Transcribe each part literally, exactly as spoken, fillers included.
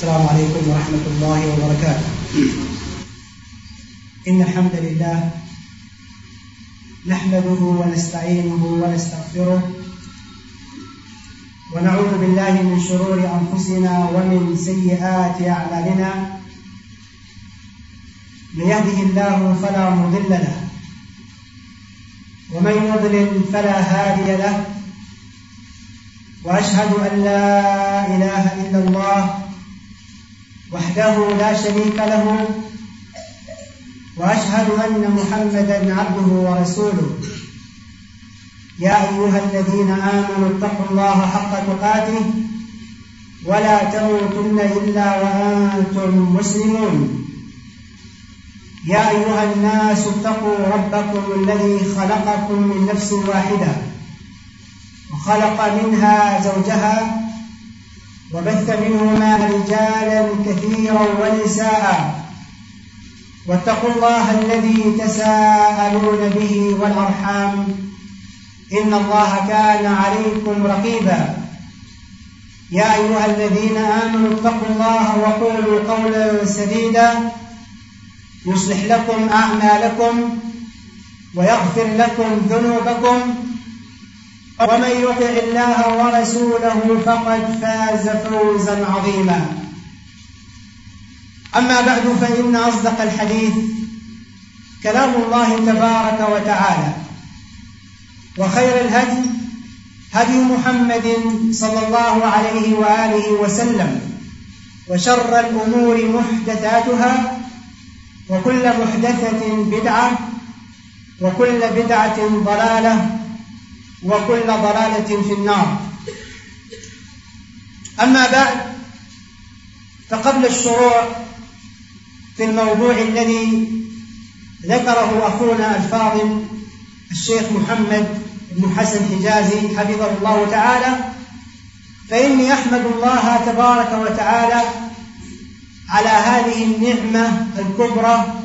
السلام عليكم ورحمة الله وبركاته. إن الحمد لله نحمده ونستعينه ونستغفره ونعوذ بالله من شرور أنفسنا ومن سيئات أعمالنا. من يهده الله فلا مضل له ومن يضلل فلا هادي له، وأشهد أن لا إله إلا الله وحده لا شريك له، وأشهد أن محمدًا عبده ورسوله. يا أيها الذين آمنوا اتقوا الله حق تقاته ولا تموتن إلا وأنتم مسلمون. يا أيها الناس اتقوا ربكم الذي خلقكم من نفس واحدة وخلق منها زوجها وبث منهما رجالا كثيرا ونساء، واتقوا الله الذي تساءلون به والأرحام إن الله كان عليكم رقيبا. يا أيها الذين آمنوا اتقوا الله وقولوا قولا سديدا يصلح لكم أعمالكم ويغفر لكم ذنوبكم، ومن يطع الله ورسوله فقد فاز فوزا عظيما. أما بعد، فإن أصدق الحديث كلام الله تبارك وتعالى، وخير الهدي هدي محمد صلى الله عليه وآله وسلم، وشر الأمور محدثاتها، وكل محدثة بدعة، وكل بدعة ضلالة، وكل ضلالة في النار. أما بعد، فقبل الشروع في الموضوع الذي ذكره أخونا الفاضل الشيخ محمد بن حسن حجازي حفظه الله تعالى، فإني أحمد الله تبارك وتعالى على هذه النعمة الكبرى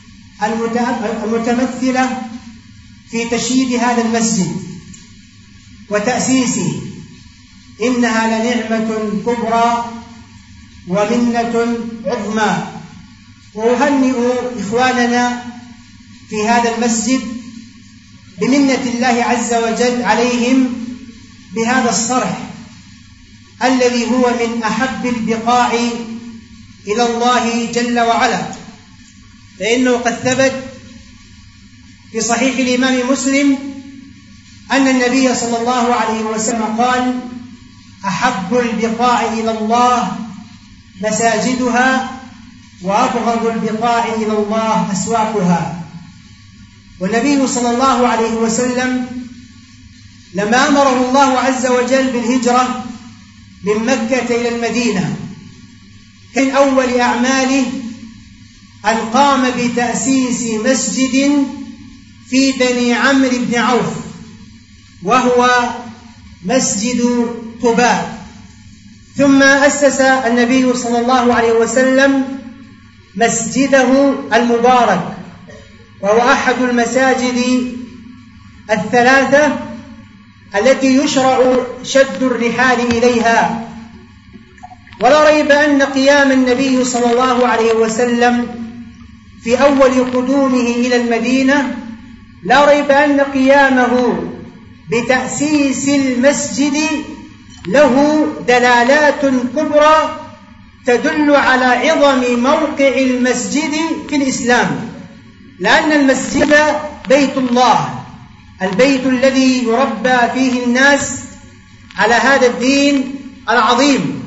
المتمثلة في تشييد هذا المسجد وتأسيسه. إنها لنعمة كبرى ومنة عظمى، وأهنئ إخواننا في هذا المسجد بمنة الله عز وجل عليهم بهذا الصرح الذي هو من أحب البقاع إلى الله جل وعلا، فإنه قد ثبت في صحيح الإمام مسلم أن النبي صلى الله عليه وسلم قال: أحب البقاع إلى الله مساجدها، وأبغض البقاع إلى الله أسواقها. والنبي صلى الله عليه وسلم لما أمره الله عز وجل بالهجرة من مكة إلى المدينة، كان أول أعماله أن قام بتأسيس مسجد في بني عمرو بن عوف، وهو مسجد قباء. ثم أسس النبي صلى الله عليه وسلم مسجده المبارك، وهو أحد المساجد الثلاثة التي يشرع شد الرحال إليها. ولا ريب أن قيام النبي صلى الله عليه وسلم في أول قدومه إلى المدينة، لا ريب أن قيامه بتأسيس المسجد له دلالات كبرى تدل على عظم موقع المسجد في الإسلام، لأن المسجد بيت الله، البيت الذي يربى فيه الناس على هذا الدين العظيم.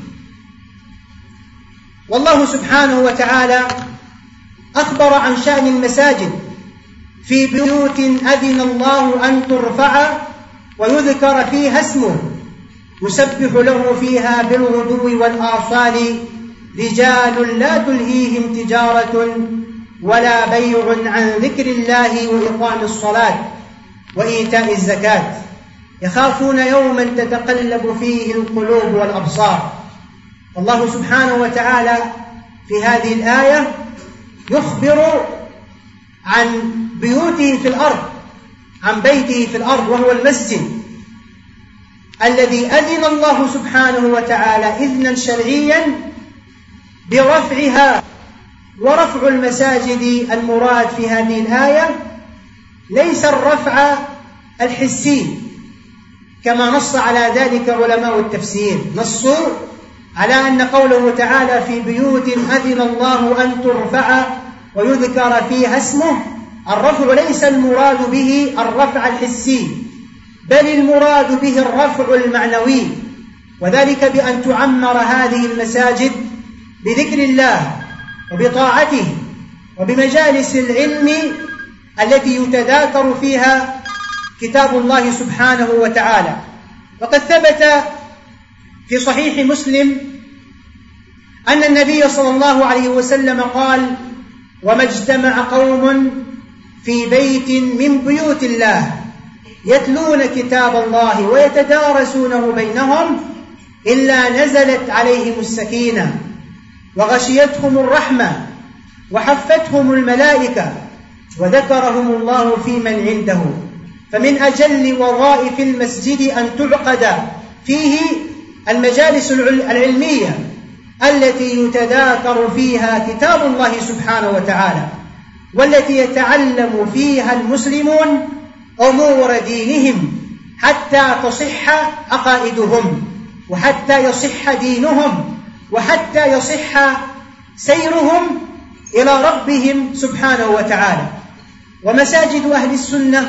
والله سبحانه وتعالى أخبر عن شأن المساجد: في بيوت أذن الله أن ترفع ويذكر فيها اسمه يسبح له فيها بالغدو والآصال رجال لا تلهيهم تجارة ولا بيع عن ذكر الله وإقام الصلاة وإيتاء الزكاة يخافون يوما تتقلب فيه القلوب والأبصار. الله سبحانه وتعالى في هذه الآية يخبر عن بيوته في الأرض، عن بيته في الأرض، وهو المسجد الذي أذن الله سبحانه وتعالى إذنا شرعيا برفعها. ورفع المساجد المراد في هذه الآية ليس الرفع الحسي كما نص على ذلك علماء التفسير، نصوا على أن قوله تعالى في بيوت أذن الله أن ترفع ويذكر فيها اسمه، الرفع ليس المراد به الرفع الحسي، بل المراد به الرفع المعنوي، وذلك بأن تعمر هذه المساجد بذكر الله وبطاعته وبمجالس العلم التي يتذاكر فيها كتاب الله سبحانه وتعالى. وقد ثبت في صحيح مسلم أن النبي صلى الله عليه وسلم قال: وما اجتمع قوم في بيت من بيوت الله يتلون كتاب الله ويتدارسونه بينهم إلا نزلت عليهم السكينة وغشيتهم الرحمة وحفتهم الملائكة وذكرهم الله في من عنده. فمن أجل وظائف المسجد أن تعقد فيه المجالس العلمية التي يتذاكر فيها كتاب الله سبحانه وتعالى، والتي يتعلم فيها المسلمون أمور دينهم حتى تصح عقائدهم وحتى يصح دينهم وحتى يصح سيرهم إلى ربهم سبحانه وتعالى. ومساجد أهل السنة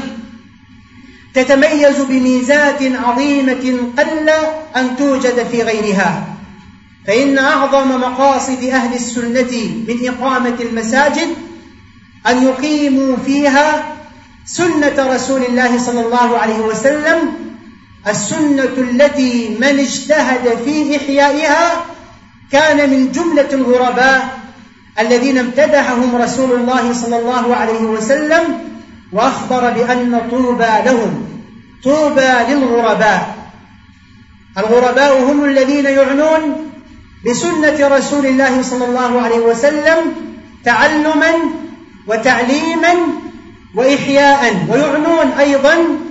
تتميز بميزات عظيمة قل أن توجد في غيرها، فإن أعظم مقاصد أهل السنة من إقامة المساجد أن يقيموا فيها سنة رسول الله صلى الله عليه وسلم، السنة التي من اجتهد في إحيائها كان من جملة الغرباء الذين امتدحهم رسول الله صلى الله عليه وسلم وأخبر بأن طوبى لهم، طوبى للغرباء. الغرباء هم الذين يعنون بسنة رسول الله صلى الله عليه وسلم تعلما وتعليما وإحياء، ويعنون أيضا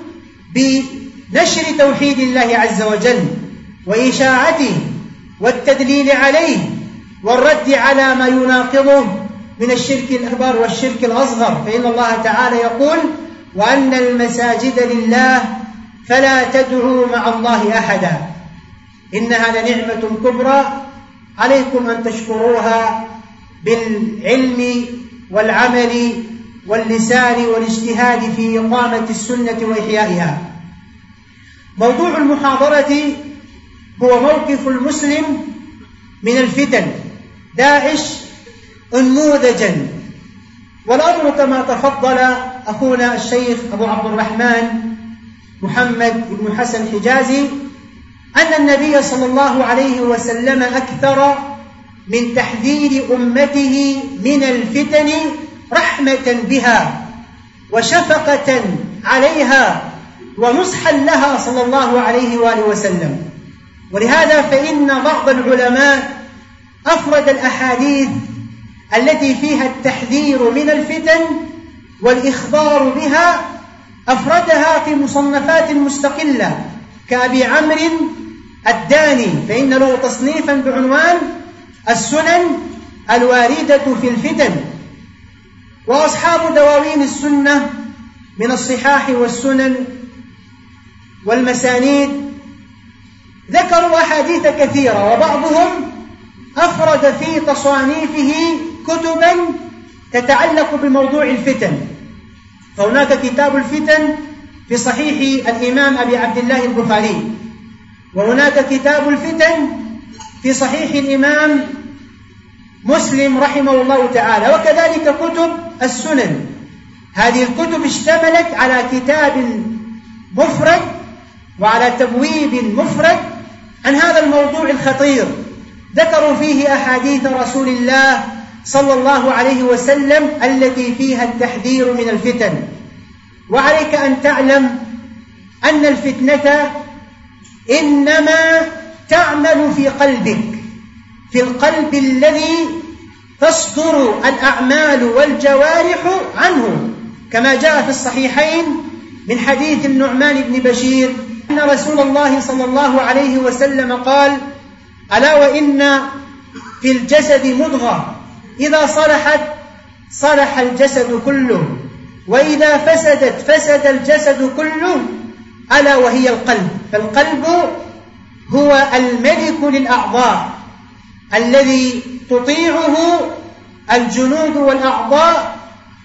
بنشر توحيد الله عز وجل وإشاعته والتدليل عليه والرد على ما يناقضه من الشرك الأكبر والشرك الأصغر، فإن الله تعالى يقول: وأن المساجد لله فلا تدعوا مع الله أحدا إنها لنعمة كبرى عليكم أن تشكروها بالعلم والعمل واللسان والاجتهاد في إقامة السنة وإحيائها. موضوع المحاضرة هو موقف المسلم من الفتن، داعش انموذجا. والأمر كما تفضل أخونا الشيخ أبو عبد الرحمن محمد بن حسن الحجازي أن النبي صلى الله عليه وسلم أكثر من تحذير أمته من الفتن رحمة بها وشفقة عليها ونصحا لها صلى الله عليه وآله وسلم. ولهذا فإن بعض العلماء أفرد الأحاديث التي فيها التحذير من الفتن والإخبار بها، أفردها في مصنفات مستقلة كأبي عمرو الداني، فإن له تصنيفا بعنوان السنن الواردة في الفتن. وأصحاب دواوين السنة من الصحاح والسنن والمسانيد ذكروا أحاديث كثيرة، وبعضهم أفرد في تصانيفه كتبا تتعلق بموضوع الفتن. فهناك كتاب الفتن في صحيح الإمام أبي عبد الله البخاري، وهناك كتاب الفتن في صحيح الإمام مسلم رحمه الله تعالى، وكذلك كتب السنن. هذه الكتب اشتملت على كتاب مفرد وعلى تبويب مفرد عن هذا الموضوع الخطير، ذكروا فيه أحاديث رسول الله صلى الله عليه وسلم التي فيها التحذير من الفتن. وعليك أن تعلم أن الفتنة إنما تعمل في قلبك، في القلب الذي تصدر الأعمال والجوارح عنه، كما جاء في الصحيحين من حديث النعمان بن بشير أن رسول الله صلى الله عليه وسلم قال: ألا وإن في الجسد مضغة إذا صلحت صلح الجسد كله، وإذا فسدت فسد الجسد كله، ألا وهي القلب. فالقلب هو الملك للأعضاء الذي تطيعه الجنود والأعضاء،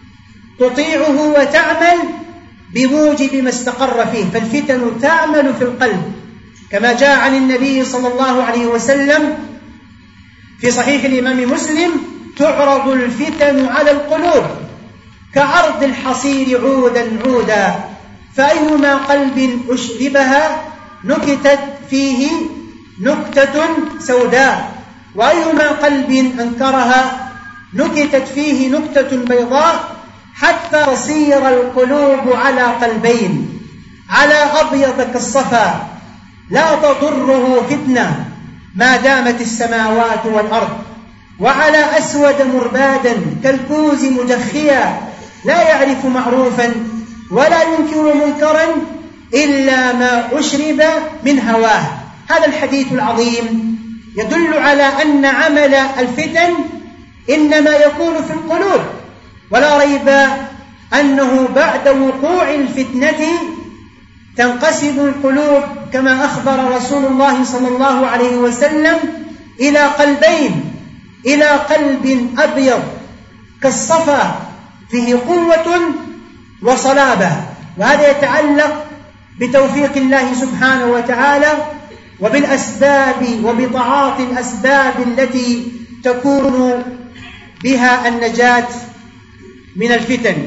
تطيعه وتعمل بموجب ما استقر فيه. فالفتن تعمل في القلب كما جاء عن النبي صلى الله عليه وسلم في صحيح الإمام مسلم: تعرض الفتن على القلوب كعرض الحصير عودا عودا، فأيما قلب أشربها نكتت فيه نكتة سوداء، وأيما قلب أنكرها نكتت فيه نكتة بيضاء، حتى تصير القلوب على قلبين: على أبيض كالصفا لا تضره فتنة ما دامت السماوات والأرض، وعلى أسود مربادا كالكوز مجخيا لا يعرف معروفا ولا ينكر منكرا إلا ما أشرب من هواه. هذا الحديث العظيم يدل على أن عمل الفتن إنما يكون في القلوب، ولا ريب أنه بعد وقوع الفتنة تنقسم القلوب كما أخبر رسول الله صلى الله عليه وسلم إلى قلبين: إلى قلب أبيض كالصفا فيه قوة وصلابة، وهذا يتعلق بتوفيق الله سبحانه وتعالى وبالأسباب وبطاعات الأسباب التي تكون بها النجاة من الفتن.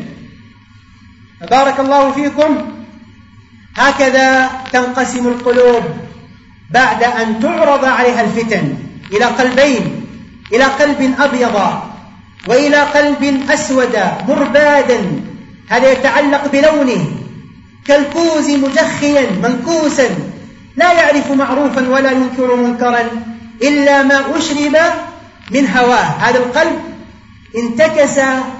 بارك الله فيكم. هكذا تنقسم القلوب بعد أن تعرض عليها الفتن إلى قلبين: إلى قلب أبيض وإلى قلب أسود مربادا، هذا يتعلق بلونه، كالكوز مجخيا منكوسا لا يعرف معروفا ولا ينكر منكرا إلا ما أشرب من هواه. هذا القلب انتكس،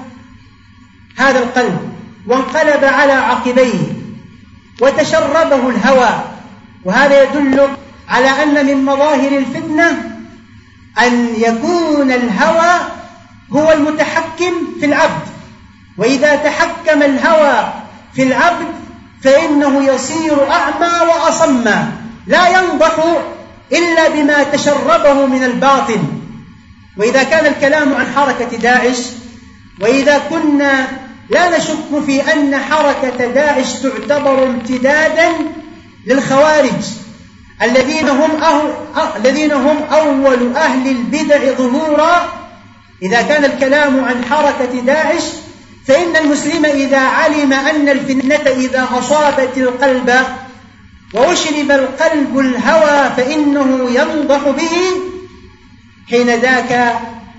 هذا القلب وانقلب على عقبيه وتشربه الهوى، وهذا يدل على أن من مظاهر الفتنة أن يكون الهوى هو المتحكم في العبد، وإذا تحكم الهوى في العبد فإنه يصير أعمى وأصمى، لا ينضح إلا بما تشربه من الباطل. وإذا كان الكلام عن حركة داعش، وإذا كنا لا نشك في أن حركة داعش تعتبر امتدادا للخوارج الذين هم أهل الذين هم أول أهل البدع ظهورا، إذا كان الكلام عن حركة داعش فإن المسلم إذا علم أن الفتنة إذا أصابت القلب وأشرب القلب الهوى فإنه ينضح به، حين ذاك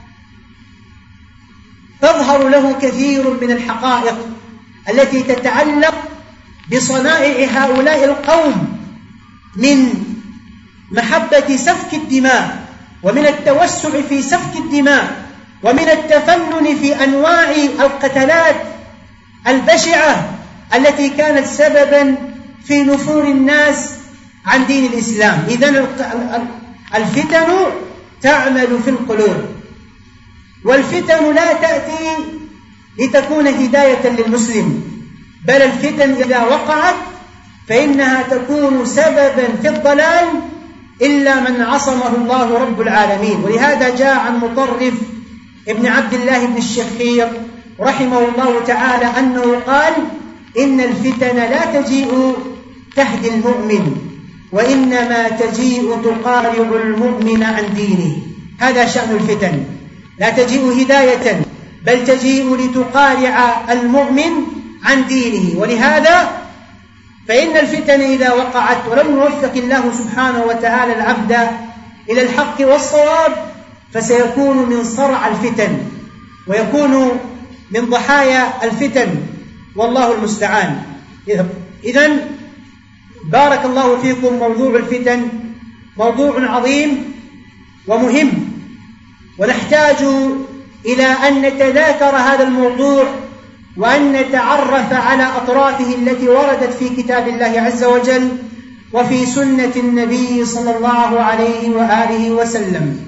تظهر له كثير من الحقائق التي تتعلق بصنائع هؤلاء القوم من محبة سفك الدماء، ومن التوسع في سفك الدماء، ومن التفنن في أنواع القتلات البشعة التي كانت سببا في نفور الناس عن دين الإسلام. إذن الفتن تعمل في القلوب، والفتن لا تأتي لتكون هداية للمسلم، بل الفتن إذا وقعت فإنها تكون سببا في الضلال إلا من عصمه الله رب العالمين. ولهذا جاء عن مطرف ابن عبد الله بن الشخير رحمه الله تعالى أنه قال: إن الفتن لا تجيء تهدي المؤمن، وإنما تجيء تقارع المؤمن عن دينه. هذا شأن الفتن، لا تجيء هداية بل تجيء لتقارع المؤمن عن دينه. ولهذا فإن الفتن إذا وقعت ولم يوفق الله سبحانه وتعالى العبد إلى الحق والصواب فسيكون من صرع الفتن ويكون من ضحايا الفتن، والله المستعان. إذن بارك الله فيكم، موضوع الفتن موضوع عظيم ومهم، ونحتاج إلى أن نتذاكر هذا الموضوع وأن نتعرف على أطرافه التي وردت في كتاب الله عز وجل وفي سنة النبي صلى الله عليه وآله وسلم.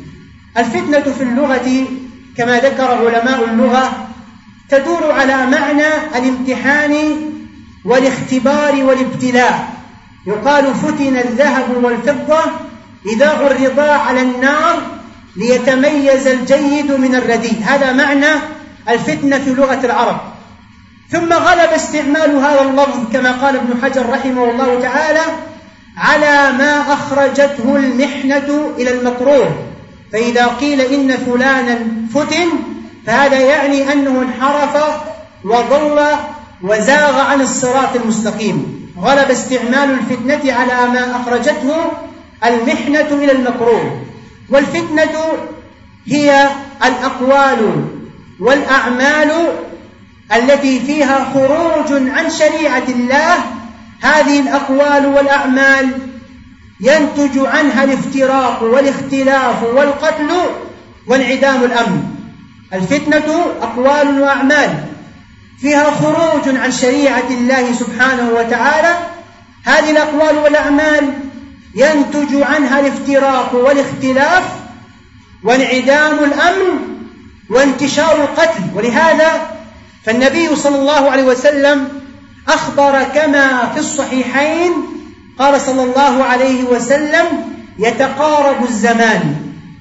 الفتنة في اللغة كما ذكر علماء اللغة تدور على معنى الامتحان والاختبار والابتلاء. يقال فتن الذهب والفضة إذا عرضا على النار ليتميز الجيد من الرديء، هذا معنى الفتنة في لغة العرب. ثم غلب استعمال هذا اللفظ كما قال ابن حجر رحمه الله تعالى على ما أخرجته المحنة إلى المكروه، فإذا قيل إن فلانا فتن فهذا يعني أنه انحرف وضل وزاغ عن الصراط المستقيم. غلب استعمال الفتنة على ما أخرجته المحنة إلى المكروه. والفتنة هي الأقوال والأعمال التي فيها خروج عن شريعة الله. هذه الأقوال والأعمال ينتج عنها الافتراق والاختلاف والقتل وانعدام الأمن. الفتنة أقوال وأعمال فيها خروج عن شريعة الله سبحانه وتعالى. هذه الأقوال والأعمال ينتج عنها الافتراق والاختلاف وانعدام الأمن وانتشار القتل. ولهذا فالنبي صلى الله عليه وسلم أخبر كما في الصحيحين قال صلى الله عليه وسلم: يتقارب الزمان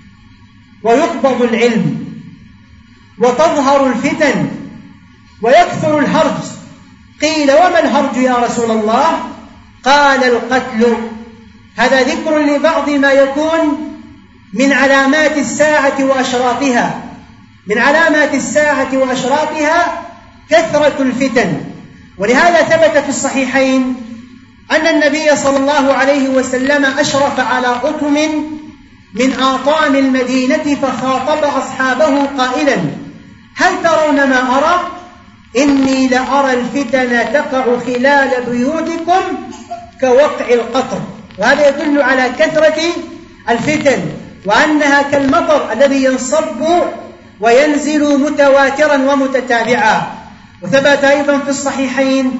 ويقبض العلم وتظهر الفتن ويكثر الهرج. قيل: وما الهرج يا رسول الله؟ قال: القتل. هذا ذكر لبعض ما يكون من علامات الساعة وأشراطها. من علامات الساعة وأشراطها كثرة الفتن. ولهذا ثبت في الصحيحين أن النبي صلى الله عليه وسلم أشرف على أطم من آطام المدينة فخاطب أصحابه قائلا: هل ترون ما أرى؟ إني لأرى الفتن تقع خلال بيوتكم كوقع القطر. وهذا يدل على كثرة الفتن وأنها كالمطر الذي ينصب وينزل متواترا ومتتابعا. وثبت أيضا في الصحيحين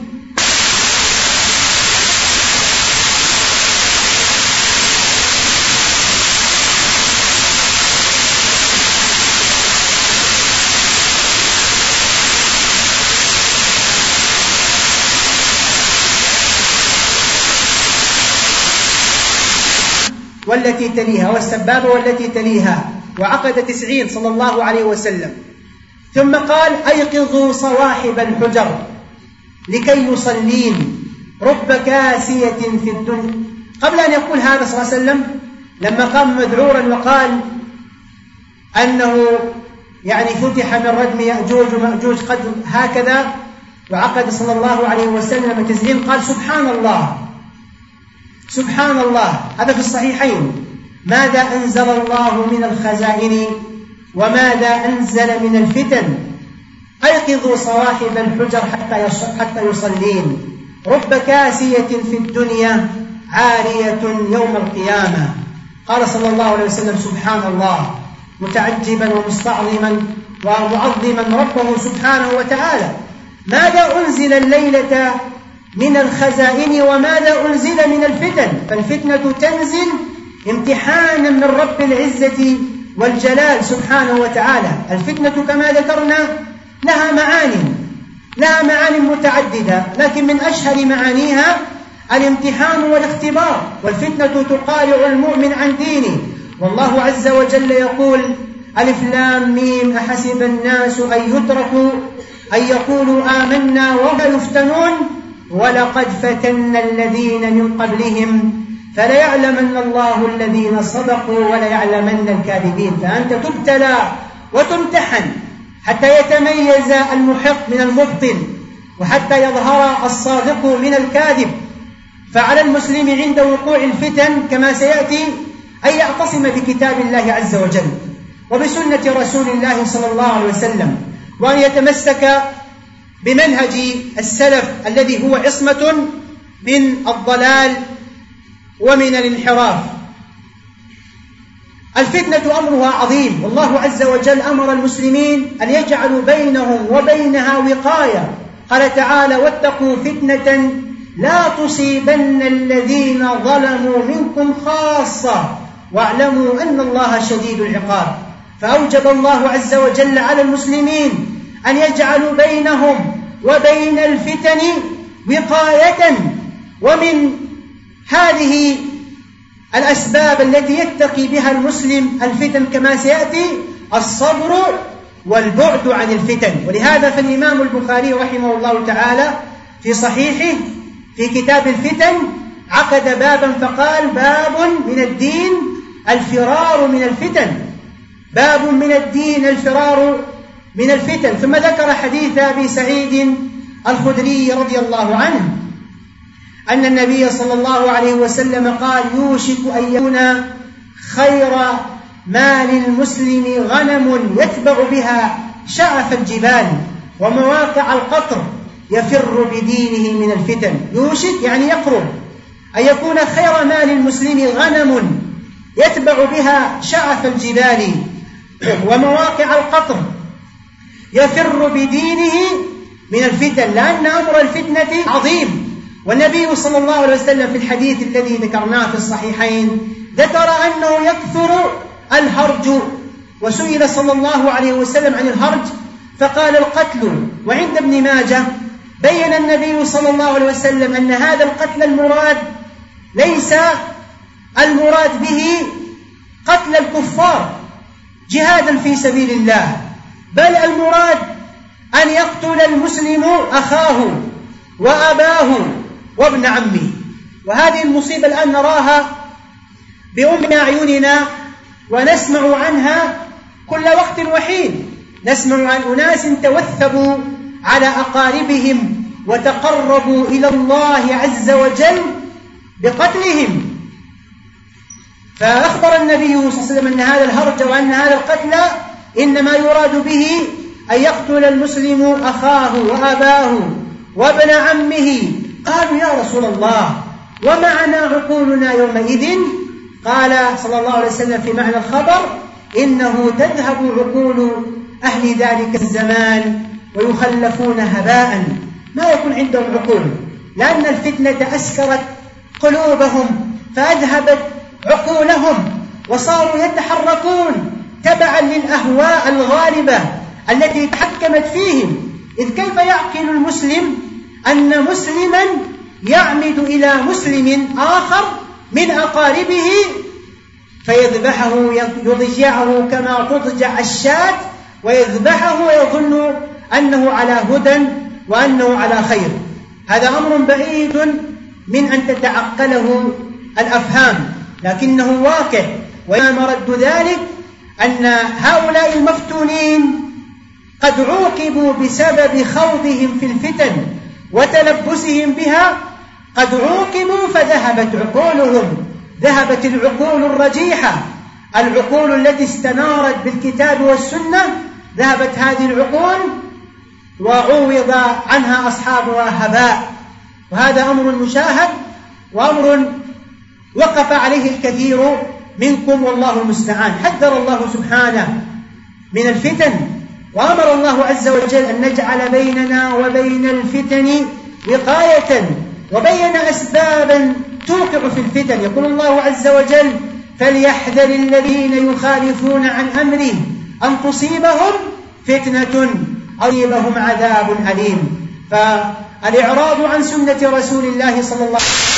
والتي تليها والسبابة والتي تليها، وعقد تسعين صلى الله عليه وسلم. ثم قال: أيقظوا صواحب الحجر لكي يصلين رب كاسية في الدنيا. قبل أن يقول هذا صلى الله عليه وسلم لما قام مذعورا وقال أنه يعني فتح من ردم يأجوج ومأجوج قد هكذا، وعقد صلى الله عليه وسلم تسعين، قال: سبحان الله سبحان الله. هذا في الصحيحين. ماذا أنزل الله من الخزائن وماذا أنزل من الفتن؟ أيقظوا صواحب الحجر حتى يصلين رب كاسية في الدنيا عارية يوم القيامة. قال صلى الله عليه وسلم: سبحان الله، متعجبا ومستعظما ومعظما ربه سبحانه وتعالى. ماذا أنزل الليلة من الخزائن وماذا أنزل من الفتن؟ فالفتنة تنزل امتحانا من رب العزة والجلال سبحانه وتعالى. الفتنة كما ذكرنا لها معاني لها معاني متعددة، لكن من أشهر معانيها الامتحان والاختبار. والفتنة تقارع المؤمن عن دينه، والله عز وجل يقول: ألف لام ميم أحسب الناس أن يتركوا أن يقولوا آمنا وهم يفتنون ولقد فتنا الذين من قبلهم فليعلمن الله الذين صدقوا وليعلمن الكاذبين. فأنت تبتلى وتمتحن حتى يتميز المحق من المبطل وحتى يظهر الصادق من الكاذب. فعلى المسلم عند وقوع الفتن كما سيأتي أن يعتصم بكتاب الله عز وجل وبسنة رسول الله صلى الله عليه وسلم، وأن يتمسك بمنهج السلف الذي هو عصمة من الضلال ومن الانحراف. الفتنة أمرها عظيم، والله عز وجل أمر المسلمين أن يجعلوا بينهم وبينها وقاية. قال تعالى: واتقوا فتنة لا تصيبن الذين ظلموا منكم خاصة واعلموا أن الله شديد العقاب. فأوجب الله عز وجل على المسلمين أن يجعلوا بينهم وبين الفتن وقاية. ومن هذه الأسباب التي يتقي بها المسلم الفتن كما سيأتي الصبر والبعد عن الفتن. ولهذا فالإمام البخاري رحمه الله تعالى في صحيحه في كتاب الفتن عقد بابا فقال: باب من الدين الفرار من الفتن، باب من الدين الفرار من الفتن. ثم ذكر حديث أبي سعيد الخدري رضي الله عنه أن النبي صلى الله عليه وسلم قال: يوشك أن يكون خير مال المسلم غنم يتبع بها شعف الجبال ومواقع القطر يفر بدينه من الفتن. يوشك يعني يقرب أن يكون خير مال المسلم غنم يتبع بها شعف الجبال ومواقع القطر يفر بدينه من الفتن، لأن أمر الفتنة عظيم. والنبي صلى الله عليه وسلم في الحديث الذي ذكرناه في الصحيحين ذكر أنه يكثر الهرج، وسئل صلى الله عليه وسلم عن الهرج فقال: القتل. وعند ابن ماجه بين النبي صلى الله عليه وسلم أن هذا القتل المراد ليس المراد به قتل الكفار جهادا في سبيل الله، بل المراد أن يقتل المسلم أخاه وأباه وابن عمه. وهذه المصيبة الآن نراها بأم أعيننا ونسمع عنها كل وقت وحين. نسمع عن أناس توثبوا على أقاربهم وتقربوا إلى الله عز وجل بقتلهم. فأخبر النبي صلى الله عليه وسلم أن هذا الهرج وأن هذا القتل إنما يراد به أن يقتل المسلم أخاه وأباه وابن عمه. قالوا: يا رسول الله ومعنا عقولنا يومئذ؟ قال صلى الله عليه وسلم في معنى الخبر: إنه تذهب عقول أهل ذلك الزمان ويخلفون هباء، ما يكون عندهم عقول، لأن الفتنة أسكرت قلوبهم فأذهبت عقولهم وصاروا يتحركون تبعا للأهواء الغالبة التي تحكمت فيهم. إذ كيف يعقل المسلم أن مسلما يعمد إلى مسلم آخر من أقاربه فيذبحه يضجعه كما تضجع الشاة ويذبحه ويظن أنه على هدى وأنه على خير؟ هذا أمر بعيد من أن تتعقله الأفهام، لكنه واقع. ومرد ذلك أن هؤلاء المفتونين قد عوقبوا بسبب خوضهم في الفتن وتلبسهم بها، قد عوقبوا فذهبت عقولهم، ذهبت العقول الرجيحة، العقول التي استنارت بالكتاب والسنة، ذهبت هذه العقول وعوض عنها أصحابها هباء. وهذا أمر مشاهد وأمر وقف عليه الكثير منكم والله المستعان. حذر الله سبحانه من الفتن، وأمر الله عز وجل أن نجعل بيننا وبين الفتن وقاية، وبين أسبابا توقع في الفتن. يقول الله عز وجل: فليحذر الذين يخالفون عن أمره أن تصيبهم فتنة أو يصيبهم عذاب أليم. فالإعراض عن سنة رسول الله صلى الله عليه وسلم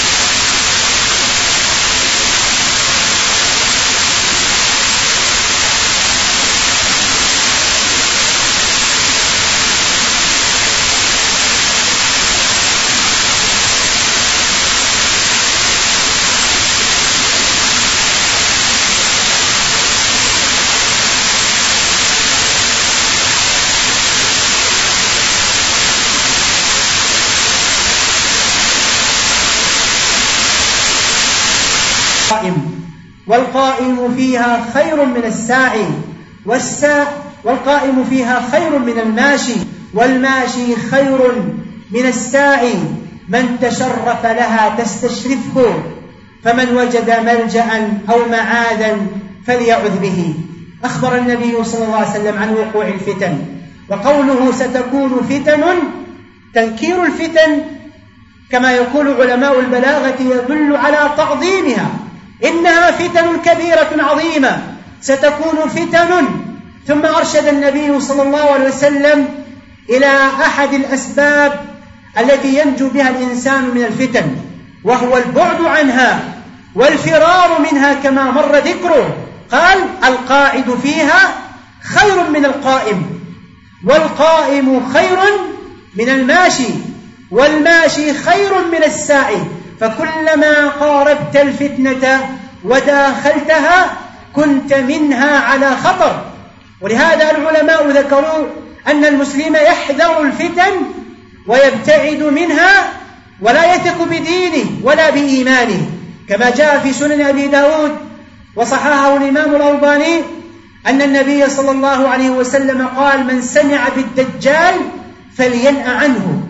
والقائم فيها خير من الساعي، والساع والقائم فيها خير من الماشي، والماشي خير من الساعي. من تشرف لها تستشرفه، فمن وجد ملجأ أو معاذا فليعذ به. أخبر النبي صلى الله عليه وسلم عن وقوع الفتن، وقوله ستكون فتن، تنكير الفتن كما يقول علماء البلاغة يدل على تعظيمها، إنها فتن كبيرة عظيمة ستكون فتن. ثم أرشد النبي صلى الله عليه وسلم إلى أحد الأسباب التي ينجو بها الإنسان من الفتن، وهو البعد عنها والفرار منها كما مر ذكره. قال: القاعد فيها خير من القائم، والقائم خير من الماشي، والماشي خير من الساعي، فكلما قاربت الفتنة وداخلتها كنت منها على خطر. ولهذا العلماء ذكروا أن المسلم يحذر الفتن ويبتعد منها ولا يثق بدينه ولا بإيمانه، كما جاء في سنن أبي داود وصححه الإمام الألباني أن النبي صلى الله عليه وسلم قال: من سمع بالدجال فلينأ عنه.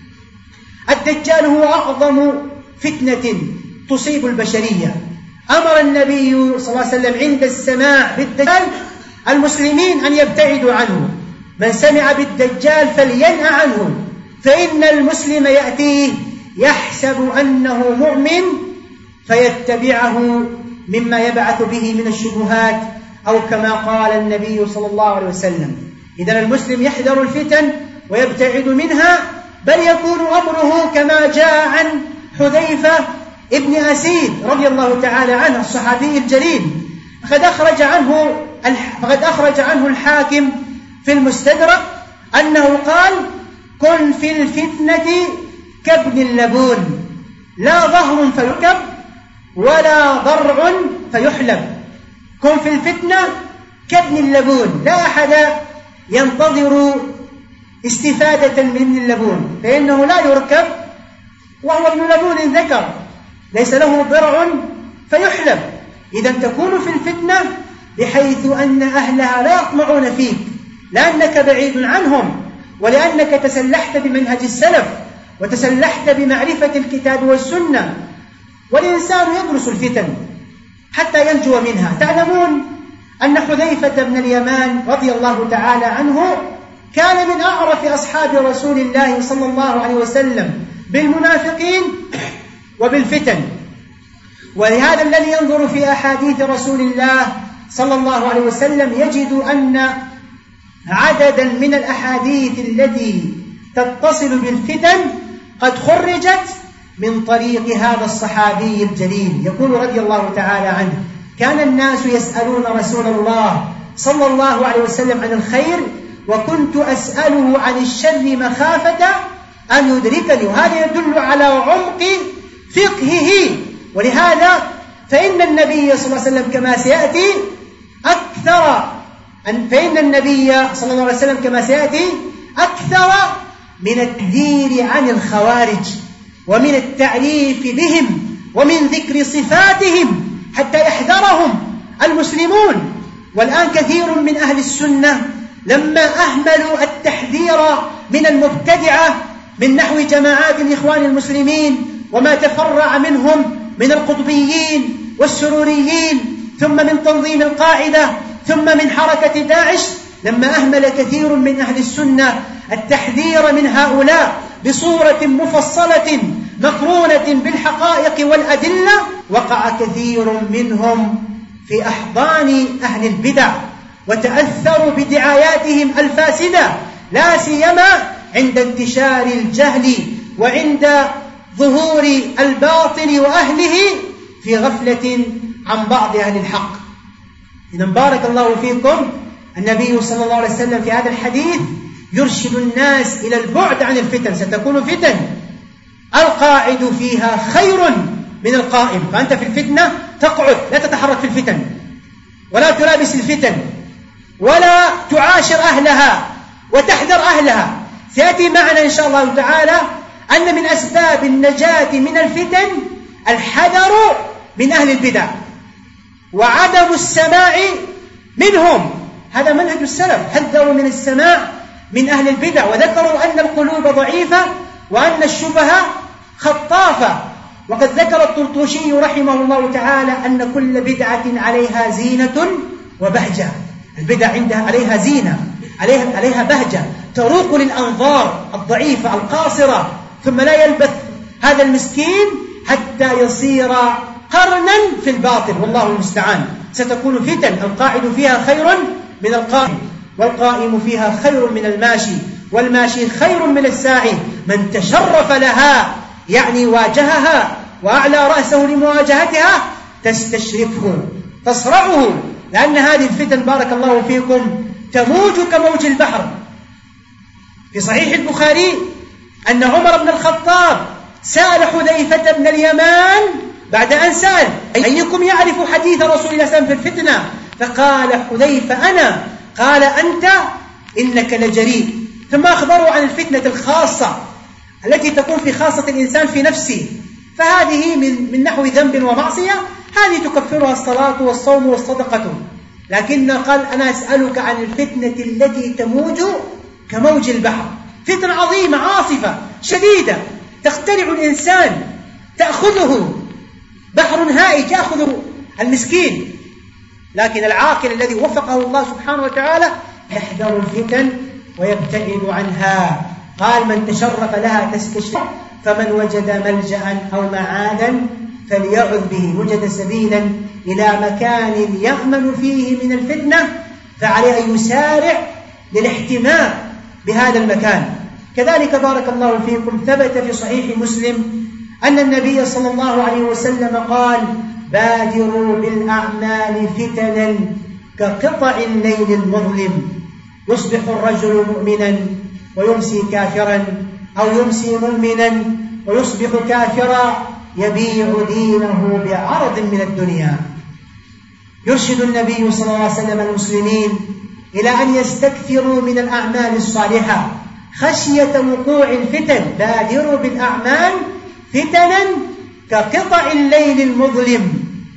الدجال هو أعظم فتنة تصيب البشرية. أمر النبي صلى الله عليه وسلم عند السماع بالدجال المسلمين أن يبتعدوا عنه. من سمع بالدجال فلينأ عنه، فإن المسلم يأتيه يحسب أنه مؤمن فيتبعه مما يبعث به من الشبهات، أو كما قال النبي صلى الله عليه وسلم. إذن المسلم يحذر الفتن ويبتعد منها، بل يكون أمره كما جاء عن حذيفة ابن أسيد رضي الله تعالى عنه الصحابي الجليل، فقد أخرج عنه فقد أخرج عنه الحاكم في المستدرك أنه قال: كن في الفتنة كابن اللبون، لا ظهر فيركب ولا ضرع فيحلب. كن في الفتنة كابن اللبون، لا أحد ينتظر استفادة من ابن اللبون، فإنه لا يركب وهو ابن لبون ذكر، ليس له ضرع فيحلب. إذا تكون في الفتنة بحيث أن أهلها لا يطمعون فيك، لأنك بعيد عنهم، ولأنك تسلحت بمنهج السلف وتسلحت بمعرفة الكتاب والسنة. والإنسان يدرس الفتن حتى ينجو منها. تعلمون أن حذيفة بن اليمان رضي الله تعالى عنه كان من أعرف أصحاب رسول الله صلى الله عليه وسلم بالمنافقين وبالفتن. ولهذا الذي ينظر في أحاديث رسول الله صلى الله عليه وسلم يجد أن عددا من الأحاديث التي تتصل بالفتن قد خرجت من طريق هذا الصحابي الجليل. يقول رضي الله تعالى عنه: كان الناس يسألون رسول الله صلى الله عليه وسلم عن الخير، وكنت أسأله عن الشر مخافة أن يدركني. وهذا يدل على عمق فقهه. ولهذا فإن النبي صلى الله عليه وسلم كما سيأتي أكثر فإن النبي صلى الله عليه وسلم كما سيأتي أكثر من التحذير عن الخوارج ومن التعريف بهم ومن ذكر صفاتهم حتى يحذرهم المسلمون. والآن كثير من أهل السنة لما أهملوا التحذير من المبتدعة من نحو جماعات الإخوان المسلمين وما تفرع منهم من القطبيين والسروريين، ثم من تنظيم القاعدة، ثم من حركة داعش، لما أهمل كثير من أهل السنة التحذير من هؤلاء بصورة مفصلة مقرونة بالحقائق والأدلة، وقع كثير منهم في أحضان أهل البدع وتأثروا بدعاياتهم الفاسدة، لا سيما عند انتشار الجهل وعند ظهور الباطل وأهله في غفلة عن بعض أهل الحق. إذن بارك الله فيكم، النبي صلى الله عليه وسلم في هذا الحديث يرشد الناس إلى البعد عن الفتن. ستكون فتن القاعد فيها خير من القائم، فأنت في الفتنة تقعد، لا تتحرك في الفتن ولا تلابس الفتن ولا تعاشر أهلها وتحذر أهلها. سيأتي معنا إن شاء الله تعالى أن من أسباب النجاة من الفتن الحذر من أهل البدع وعدم السماع منهم. هذا منهج السلف، حذروا من السماع من أهل البدع، وذكروا أن القلوب ضعيفة وأن الشبهة خطافة. وقد ذكر الطرطوشي رحمه الله تعالى أن كل بدعة عليها زينة وبهجة. البدع عندها عليها زينة، عليها, عليها بهجة تروق للأنظار الضعيفة القاصرة، ثم لا يلبث هذا المسكين حتى يصير قرنا في الباطل، والله المستعان. ستكون فتن القاعد فيها خير من القائم، والقائم فيها خير من الماشي، والماشي خير من الساعي. من تشرف لها يعني واجهها وأعلى رأسه لمواجهتها تستشرفه تصرعه، لأن هذه الفتن بارك الله فيكم تموج كموج البحر. في صحيح البخاري أن عمر بن الخطاب سأل حذيفة بن اليمان بعد أن سأل أيكم يعرف حديث رسول الله صلى الله عليه وسلم في الفتنة؟ فقال حذيفة أنا. قال أنت إنك لجريء. ثم أخبروا عن الفتنة الخاصة التي تكون في خاصة الإنسان في نفسه، فهذه من, من نحو ذنب ومعصية، هذه تكفرها الصلاة والصوم والصدقة. لكن قال أنا أسألك عن الفتنة التي تموج كموج البحر، فتنة عظيمة عاصفة شديدة تخترع الإنسان، تأخذه بحر هائج يأخذ المسكين. لكن العاقل الذي وفقه الله سبحانه وتعالى يحذر الفتن ويبتعد عنها. قال من تشرف لها تستشرف، فمن وجد ملجأ أو معادا فليعذ به، وجد سبيلا إلى مكان يأمن فيه من الفتنة فعليه أن يسارع للاحتماء بهذا المكان. كذلك بارك الله فيكم ثبت في صحيح مسلم أن النبي صلى الله عليه وسلم قال بادروا بالأعمال فتنا كقطع الليل المظلم، يصبح الرجل مؤمنا ويمسي كافرا، أو يمسي مؤمنا ويصبح كافرا، يبيع دينه بعرض من الدنيا. يرشد النبي صلى الله عليه وسلم المسلمين إلى أن يستكثروا من الأعمال الصالحة خشية وقوع الفتن. بادروا بالأعمال فتنا كقطع الليل المظلم.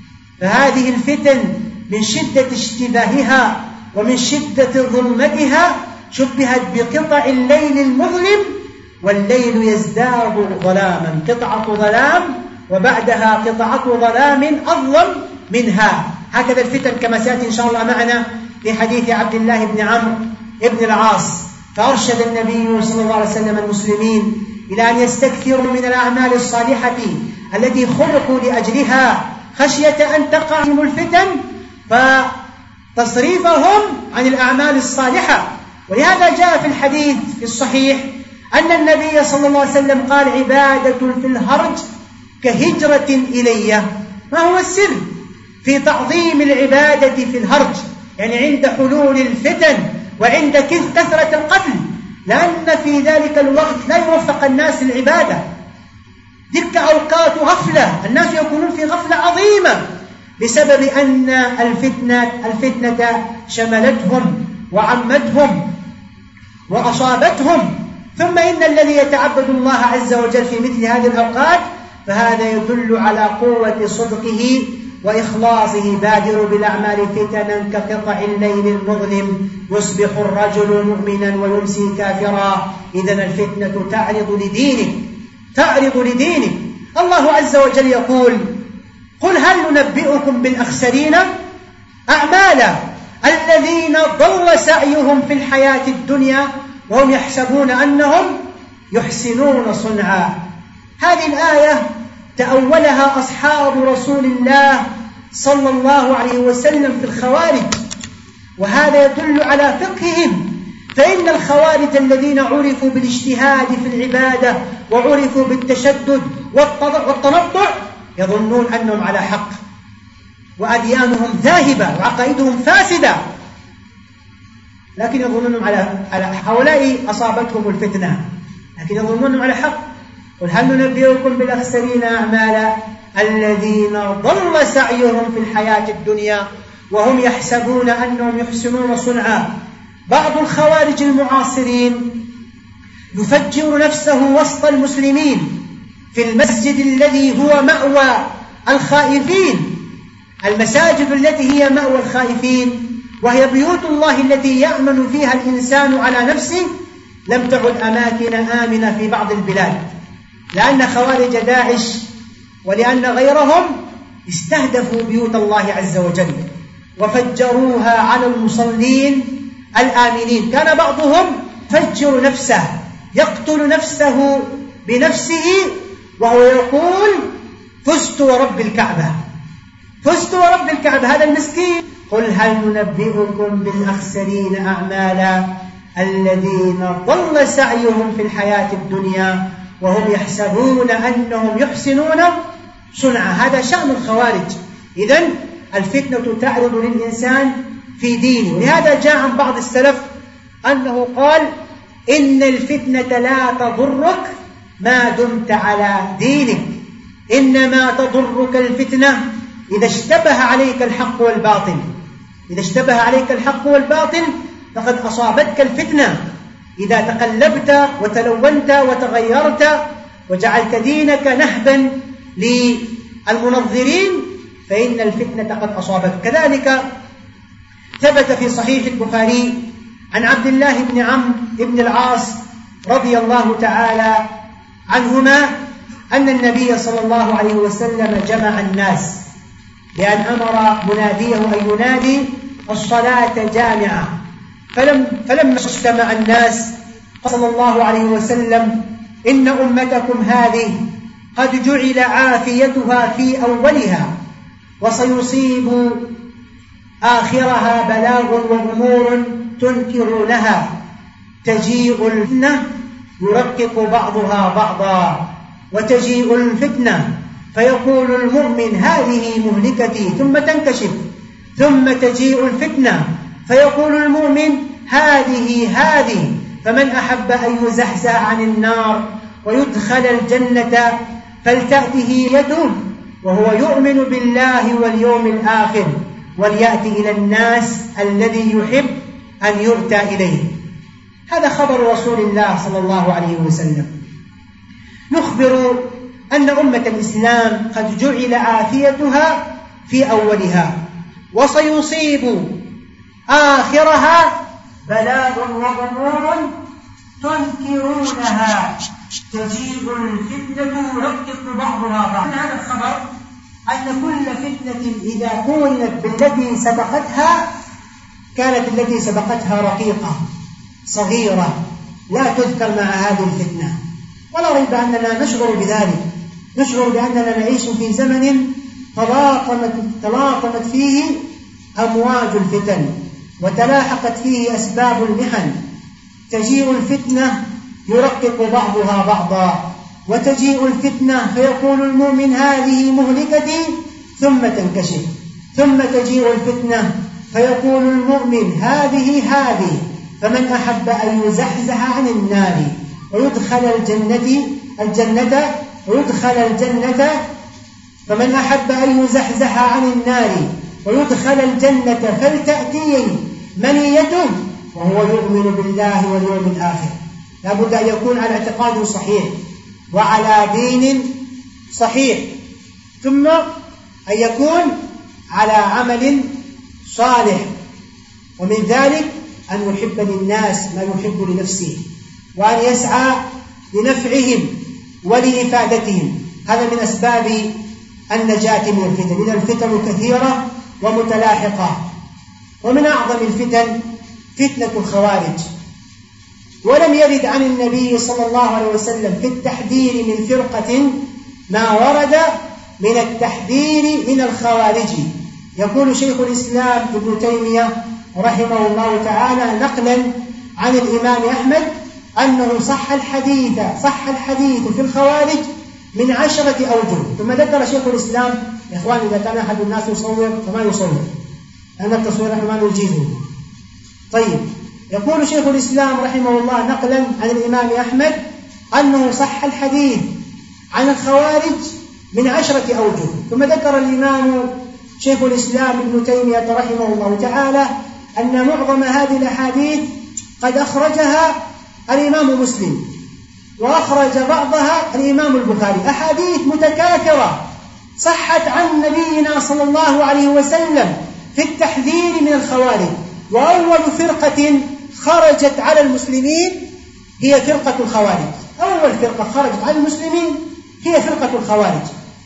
فهذه الفتن من شدة اشتباهها ومن شدة ظلمتها شبهت بقطع الليل المظلم، والليل يزداد ظلاما، قطعة ظلام وبعدها قطعة ظلام أظلم منها. هكذا الفتن كما سيأتي إن شاء الله معنا في حديث عبد الله بن عمرو بن العاص. فأرشد النبي صلى الله عليه وسلم المسلمين إلى أن يستكثروا من الأعمال الصالحة التي خلقوا لأجلها خشية أن تقع بهم الفتن فتصريفهم عن الأعمال الصالحة. ولهذا جاء في الحديث في الصحيح أن النبي صلى الله عليه وسلم قال عبادة في الهرج كهجرة إلي. ما هو السر في تعظيم العبادة في الهرج؟ يعني عند حلول الفتن وعند كثرة القتل، لأن في ذلك الوقت لا يوفق الناس للعبادة. تلك أوقات غفلة، الناس يكونون في غفلة عظيمة بسبب أن الفتنة, الفتنة شملتهم وعمتهم وأصابتهم. ثم إن الذي يتعبد الله عز وجل في مثل هذه الأوقات فهذا يدل على قوة صدقه وإخلاصه. بادروا بالأعمال فتنا كقطع الليل المظلم، يصبح الرجل مؤمنا ويمسي كافرا. إذن الفتنة تعرض لدينك، تعرض لدينك. الله عز وجل يقول قل هل ننبئكم بالأخسرين أعمالا الذين ضل سعيهم في الحياة الدنيا وهم يحسبون أنهم يحسنون صنعا. هذه الآية تأولها أصحاب رسول الله صلى الله عليه وسلم في الخوارج، وهذا يدل على فقههم. فإن الخوارج الذين عرفوا بالاجتهاد في العبادة وعرفوا بالتشدد والتنطع يظنون أنهم على حق، وأديانهم ذاهبة وعقائدهم فاسدة، لكن يظنون على هؤلاء أصابتهم الفتنة، لكن يظنون على حق. قل هل ننبئكم بالأخسرين أعمالا الذين ضل سعيهم في الحياة الدنيا وهم يحسبون أنهم يحسنون صنعا. بعض الخوارج المعاصرين يفجر نفسه وسط المسلمين في المسجد الذي هو مأوى الخائفين، المساجد التي هي مأوى الخائفين وهي بيوت الله التي يأمن فيها الإنسان على نفسه، لم تعد أماكن آمنة في بعض البلاد، لأن خوارج داعش ولأن غيرهم استهدفوا بيوت الله عز وجل وفجروها على المصلين الآمنين. كان بعضهم فجر نفسه، يقتل نفسه بنفسه وهو يقول فزت ورب الكعبة، فزت ورب الكعبة هذا المسكين. قل هل ننبئكم بالأخسرين أعمالا الذين ضل سعيهم في الحياة الدنيا وهم يحسبون أنهم يحسنون صنعا. هذا شأن الخوارج. إذن الفتنة تعرض للإنسان في دينه. لهذا جاء عن بعض السلف أنه قال إن الفتنة لا تضرك ما دمت على دينك، إنما تضرك الفتنة إذا اشتبه عليك الحق والباطل. إذا اشتبه عليك الحق والباطل فقد أصابتك الفتنة. إذا تقلبت وتلونت وتغيرت وجعلت دينك نهبا للمنظرين فإن الفتنة قد أصابتك. كذلك ثبت في صحيح البخاري عن عبد الله بن عمرو بن العاص رضي الله تعالى عنهما أن النبي صلى الله عليه وسلم جمع الناس لأن أمر مناديه أن ينادي الصلاة جامعة. فلم فلما اجتمع الناس صلى الله عليه وسلم إن أمتكم هذه قد جعل عافيتها في أولها وسيصيب آخرها بلاغ وأمور تنكرونها، تجيء الفتنة يرقق بعضها بعضا وتجيء الفتنة فيقول المؤمن هذه مهلكتي ثم تنكشف، ثم تجيء الفتنة فيقول المؤمن هذه هذه، فمن أحب أن يزحزح عن النار ويدخل الجنة فلتأته يده وهو يؤمن بالله واليوم الآخر وليأتي إلى الناس الذي يحب أن يؤتى إليه. هذا خبر رسول الله صلى الله عليه وسلم. نخبر أن أمة الإسلام قد جعل عافيتها في أولها وسيصيب آخرها بلاء وأمور تنكرونها، تجيء الفتنة يرقق بعضها بعضا. هذا الخبر أن كل فتنة إذا قورنت بالتي سبقتها كانت التي سبقتها رقيقة صغيرة لا تذكر مع هذه الفتنة. ولا ريب أننا نشعر بذلك، نشعر بأننا نعيش في زمن تلاطمت, تلاطمت فيه أمواج الفتن وتلاحقت فيه أسباب المحن. تجيء الفتنة يرقق بعضها بعضا، وتجيء الفتنة فيقول المؤمن هذه مهلكتي ثم تنكشف، ثم تجيء الفتنة فيقول المؤمن هذه هذه، فمن أحب أن يزحزح عن النار ويدخل الجنة الجنة ويدخل الجنة فمن أحب أن يزحزح عن النار ويدخل الجنة فلتأتيه منيته وهو يؤمن بالله واليوم الآخر. لا بد أن يكون على اعتقاد صحيح وعلى دين صحيح، ثم أن يكون على عمل صالح، ومن ذلك أن يحب للناس ما يحب لنفسه وأن يسعى لنفعهم ولإفادتهم. هذا من أسباب النجاة من الفتن. إذا الفتن كثيرة ومتلاحقة، ومن أعظم الفتن فتنة الخوارج. ولم يرد عن النبي صلى الله عليه وسلم في التحذير من فرقة ما ورد من التحذير من الخوارج. يقول شيخ الإسلام ابن تيمية رحمه الله تعالى نقلا عن الإمام أحمد أنه صح الحديث صح الحديث في الخوارج من عشرة أوجه. ثم ذكر شيخ الإسلام يا إخوان إذا كان أحد الناس يصور فما يصور، أن التصوير ما نجيزه. طيب، يقول شيخ الإسلام رحمه الله نقلا عن الإمام أحمد أنه صح الحديث عن الخوارج من عشرة أوجه. ثم ذكر الإمام شيخ الإسلام ابن تيمية رحمه الله تعالى أن معظم هذه الأحاديث قد أخرجها الإمام مسلم وأخرج بعضها الإمام البخاري، أحاديث متكاثرة صحت عن نبينا صلى الله عليه وسلم في التحذير من الخوارج. وأول فرقة خرجت على المسلمين هي فرقة الخوارج. أول فرقة خرجت على المسلمين هي فرقة الخوارج،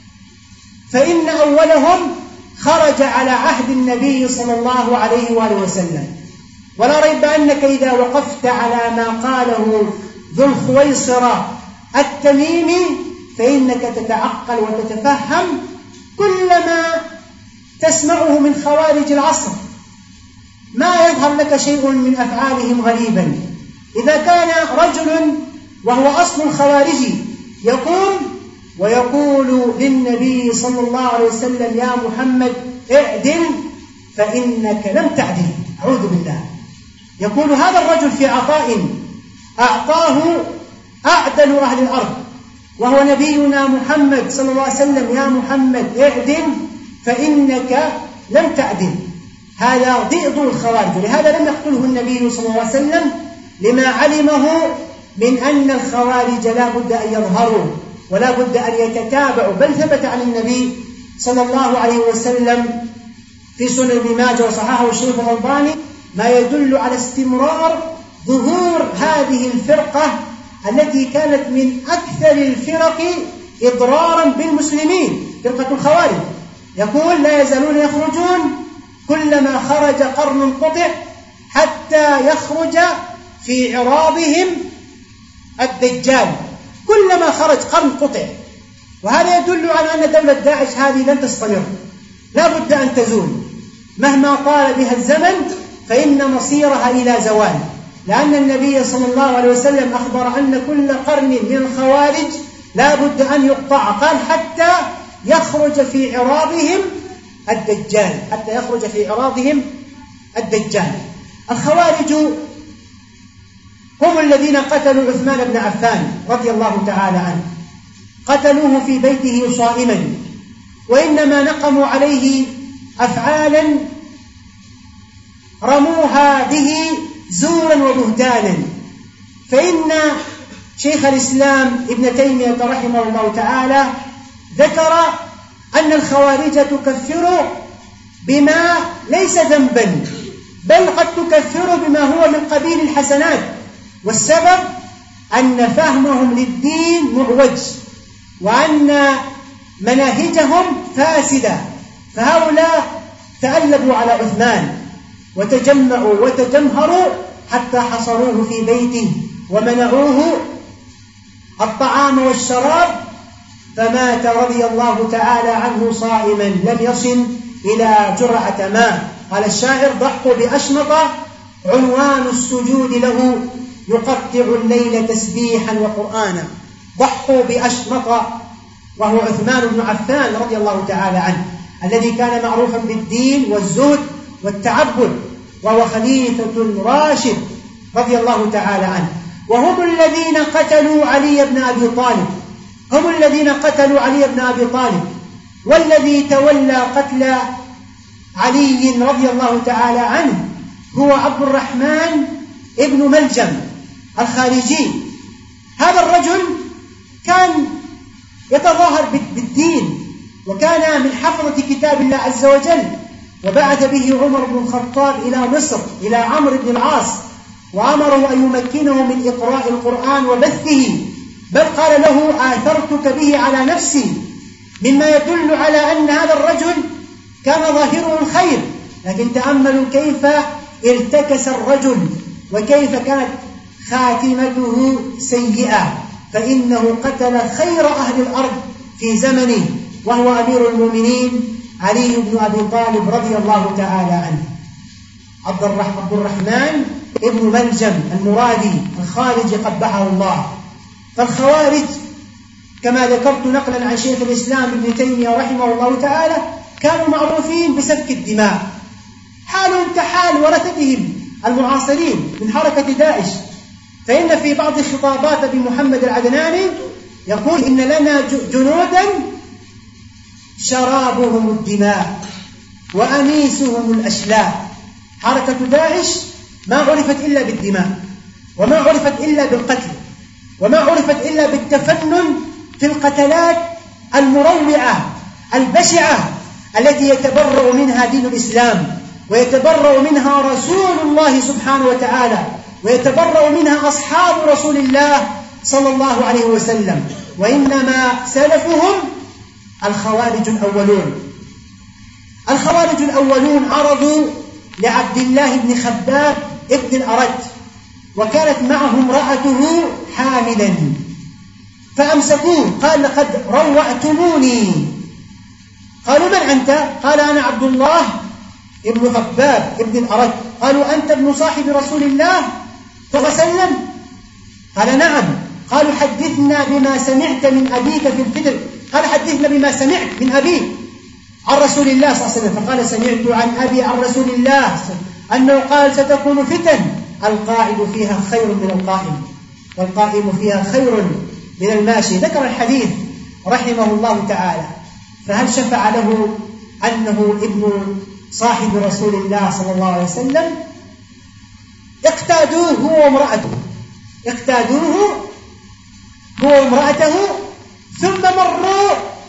فإن أولهم خرج على عهد النبي صلى الله عليه وآله وسلم. ولا ريب أنك إذا وقفت على ما قاله ذو الخويصرة التميمي فإنك تتعقل وتتفهم كل ما تسمعه من خوارج العصر ما يظهر لك شيء من أفعالهم غريبا. إذا كان رجل وهو أصل الخوارج يقوم ويقول للنبي صلى الله عليه وسلم يا محمد اعدل فإنك لم تعدل، أعوذ بالله. يقول هذا الرجل في عطاء أعطاه أعدل أهل الأرض وهو نبينا محمد صلى الله عليه وسلم يا محمد اعدل فإنك لم تعدل. هذا ضد الخوارج، ولهذا لم يقتله النبي صلى الله عليه وسلم لما علمه من أن الخوارج لا بد أن يظهروا ولا بد أن يتتابعوا. بل ثبت عن النبي صلى الله عليه وسلم في سنن ابن ماجه وصححه الشيخ الألباني ما يدل على استمرار ظهور هذه الفرقة التي كانت من أكثر الفرق إضرارا بالمسلمين، فرقة الخوارج. يقول لا يزالون يخرجون كلما خرج قرن قطع حتى يخرج في عراضهم الدجال، كلما خرج قرن قطع. وهذا يدل على أن دولة داعش هذه لن تستمر، لا بد أن تزول مهما طال بها الزمن، فإن مصيرها إلى زوال، لأن النبي صلى الله عليه وسلم أخبر أن كل قرن من الخوارج لا بد أن يقطع، قال حتى يخرج في عراضهم الدجال، حتى يخرج في عراضهم الدجال. الخوارج هم الذين قتلوا عثمان بن عفان رضي الله تعالى عنه، قتلوه في بيته صائما، وإنما نقموا عليه أفعالا رموها به زورا وبهتانا. فإن شيخ الإسلام ابن تيمية رحمه الله تعالى ذكر أن الخوارج تكفر بما ليس ذنبا، بل قد تكفر بما هو من قبيل الحسنات، والسبب أن فهمهم للدين معوج وأن مناهجهم فاسدة. فهؤلاء تألبوا على عثمان وتجمعوا وتجمهروا حتى حصروه في بيته ومنعوه الطعام والشراب، فمات رضي الله تعالى عنه صائما لم يصل إلى جرعة ماء. قال الشاعر ضحوا بأشمطة عنوان السجود له يقطع الليل تسبيحا وقرآنا. ضحوا بأشمطة، وهو عثمان بن عفان رضي الله تعالى عنه الذي كان معروفا بالدين والزهد والتعبد، وهو خليفة راشد رضي الله تعالى عنه. وهم الذين قتلوا علي بن أبي طالب، هم الذين قتلوا علي بن أبي طالب، والذي تولى قتل علي رضي الله تعالى عنه هو عبد الرحمن ابن ملجم الخارجي. هذا الرجل كان يتظاهر بالدين وكان من حفظة كتاب الله عز وجل، وبعث به عمر بن الخطاب إلى مصر إلى عمرو بن العاص، وأمره أن يمكنه من إقراء القرآن وبثه، بل قال له آثرتك به على نفسي، مما يدل على أن هذا الرجل كان ظاهره الخير. لكن تأملوا كيف ارتكس الرجل وكيف كانت خاتمته سيئة، فإنه قتل خير أهل الأرض في زمنه وهو أمير المؤمنين علي بن أبي طالب رضي الله تعالى عنه. عبد الرحمن ابن ملجم المرادي الخارجي قبحه الله. فالخوارج كما ذكرت نقلا عن شيخ الإسلام ابن تيمية رحمه الله تعالى كانوا معروفين بسفك الدماء، حالهم كحال ورثتهم المعاصرين من حركة داعش. فإن في بعض خطابات أبي محمد العدناني يقول إن لنا جنودا شرابهم الدماء وأنيسهم الأشلاء. حركة داعش ما عرفت إلا بالدماء، وما عرفت إلا بالقتل، وما عرفت إلا بالتفنن في القتلات المروعة البشعة التي يتبرأ منها دين الإسلام، ويتبرأ منها رسول الله سبحانه وتعالى، ويتبرأ منها أصحاب رسول الله صلى الله عليه وسلم. وإنما سلفهم الخوارج الأولون. الخوارج الأولون عرضوا لعبد الله بن خباب ابن الأرد، وكانت معه امرأته حاملا، فأمسكوه، قال لقد روعتموني، قالوا من أنت؟ قال أنا عبد الله ابن خباب ابن الأرد. قالوا أنت ابن صاحب رسول الله صلى الله عليه وسلم؟ قال نعم. قالوا حدثنا بما سمعت من أبيك في الفتن. قال حدثنا بما سمعت من أبيك عن رسول الله صلى الله عليه وسلم. فقال سمعت عن أبي عن رسول الله أنه قال ستكون فتن القاعد فيها خير من القائم والقائم فيها خير من الماشي. ذكر الحديث رحمه الله تعالى. فهل شفع له أنه ابن صاحب رسول الله صلى الله عليه وسلم؟ اقتادوه هو وامرأته اقتادوه هو وامرأته ثم مروا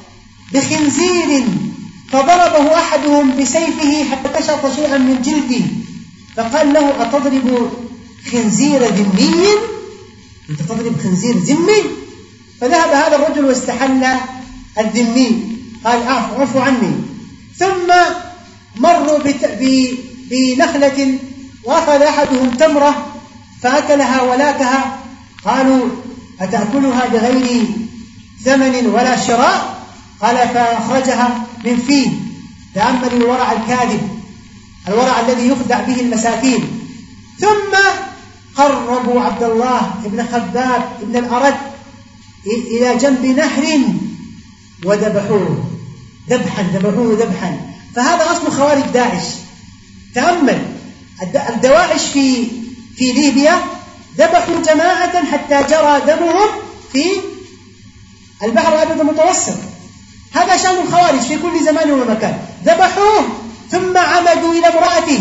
بخنزير فضربه أحدهم بسيفه حتى كشف شيئا من جلده فقال له أتضرب خنزير ذمي؟ أنت تضرب خنزير ذمي؟ فذهب هذا الرجل واستحل الذمي قال اعفو عني. ثم مروا بنخلة وأخذ أحدهم تمرة فأكلها ولاكها. قالوا أتأكلها بغير ثمن ولا شراء؟ قال فأخرجها من فيه. تأمل الورع الكاذب، الورع الذي يخدع به المساكين. ثم قربوا عبد الله بن خباب بن الأرد إلى جنب نهر وذبحوه ذبحا ذبحوه ذبحا. فهذا أصل خوارج داعش. تأمل الدواعش في في ليبيا ذبحوا جماعة حتى جرى دمهم في البحر الأبيض المتوسط. هذا شأن الخوارج في كل زمان ومكان. ذبحوه ثم عمدوا إلى امرأته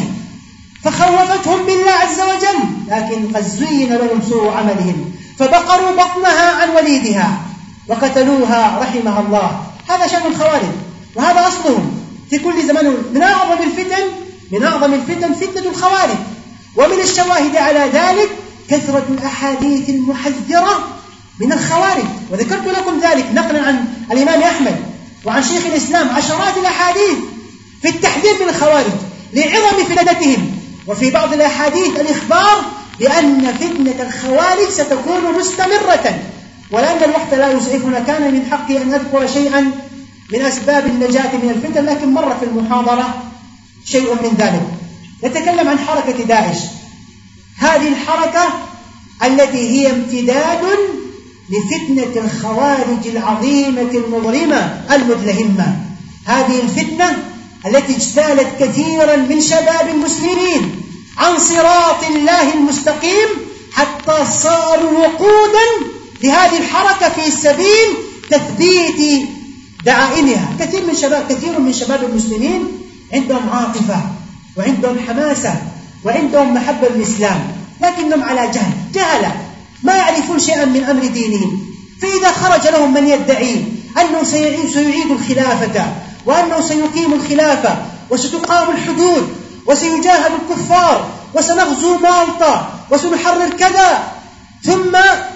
فخوفتهم بالله عز وجل، لكن قد زين لهم سوء عملهم فبقروا بطنها عن وليدها وقتلوها رحمها الله. هذا شأن الخوارج وهذا أصلهم في كل زمان. من أعظم الفتن من أعظم الفتن فتنة الخوارج. ومن الشواهد على ذلك كثرة الأحاديث المحذرة من الخوارج، وذكرت لكم ذلك نقلا عن الإمام أحمد وعن شيخ الإسلام عشرات الأحاديث في التحذير من الخوارج لعظم فتنتهم. وفي بعض الأحاديث الإخبار بأن فتنة الخوارج ستكون مستمرة. ولأن الوقت لا يسعفنا كان من حقي أن أذكر شيئا من أسباب النجاة من الفتن، لكن مر في المحاضرة شيء من ذلك. نتكلم عن حركة داعش. هذه الحركة التي هي امتداد لفتنة الخوارج العظيمة المظلمة المدلهمة. هذه الفتنة التي اجتالت كثيرا من شباب المسلمين عن صراط الله المستقيم حتى صاروا وقودا لهذه الحركة في سبيل تثبيت دعائمها. كثير من شباب كثير من شباب المسلمين عندهم عاطفة وعندهم حماسة وعندهم محبة للإسلام، لكنهم على جهل جهلة ما يعرفون شيئا من أمر دينهم. فإذا خرج لهم من يدعي أنه سيعيد الخلافة وأنه سيقيم الخلافة وستقام الحدود وسيجاهد الكفار وسنغزو مالطا وسنحرر كذا، ثم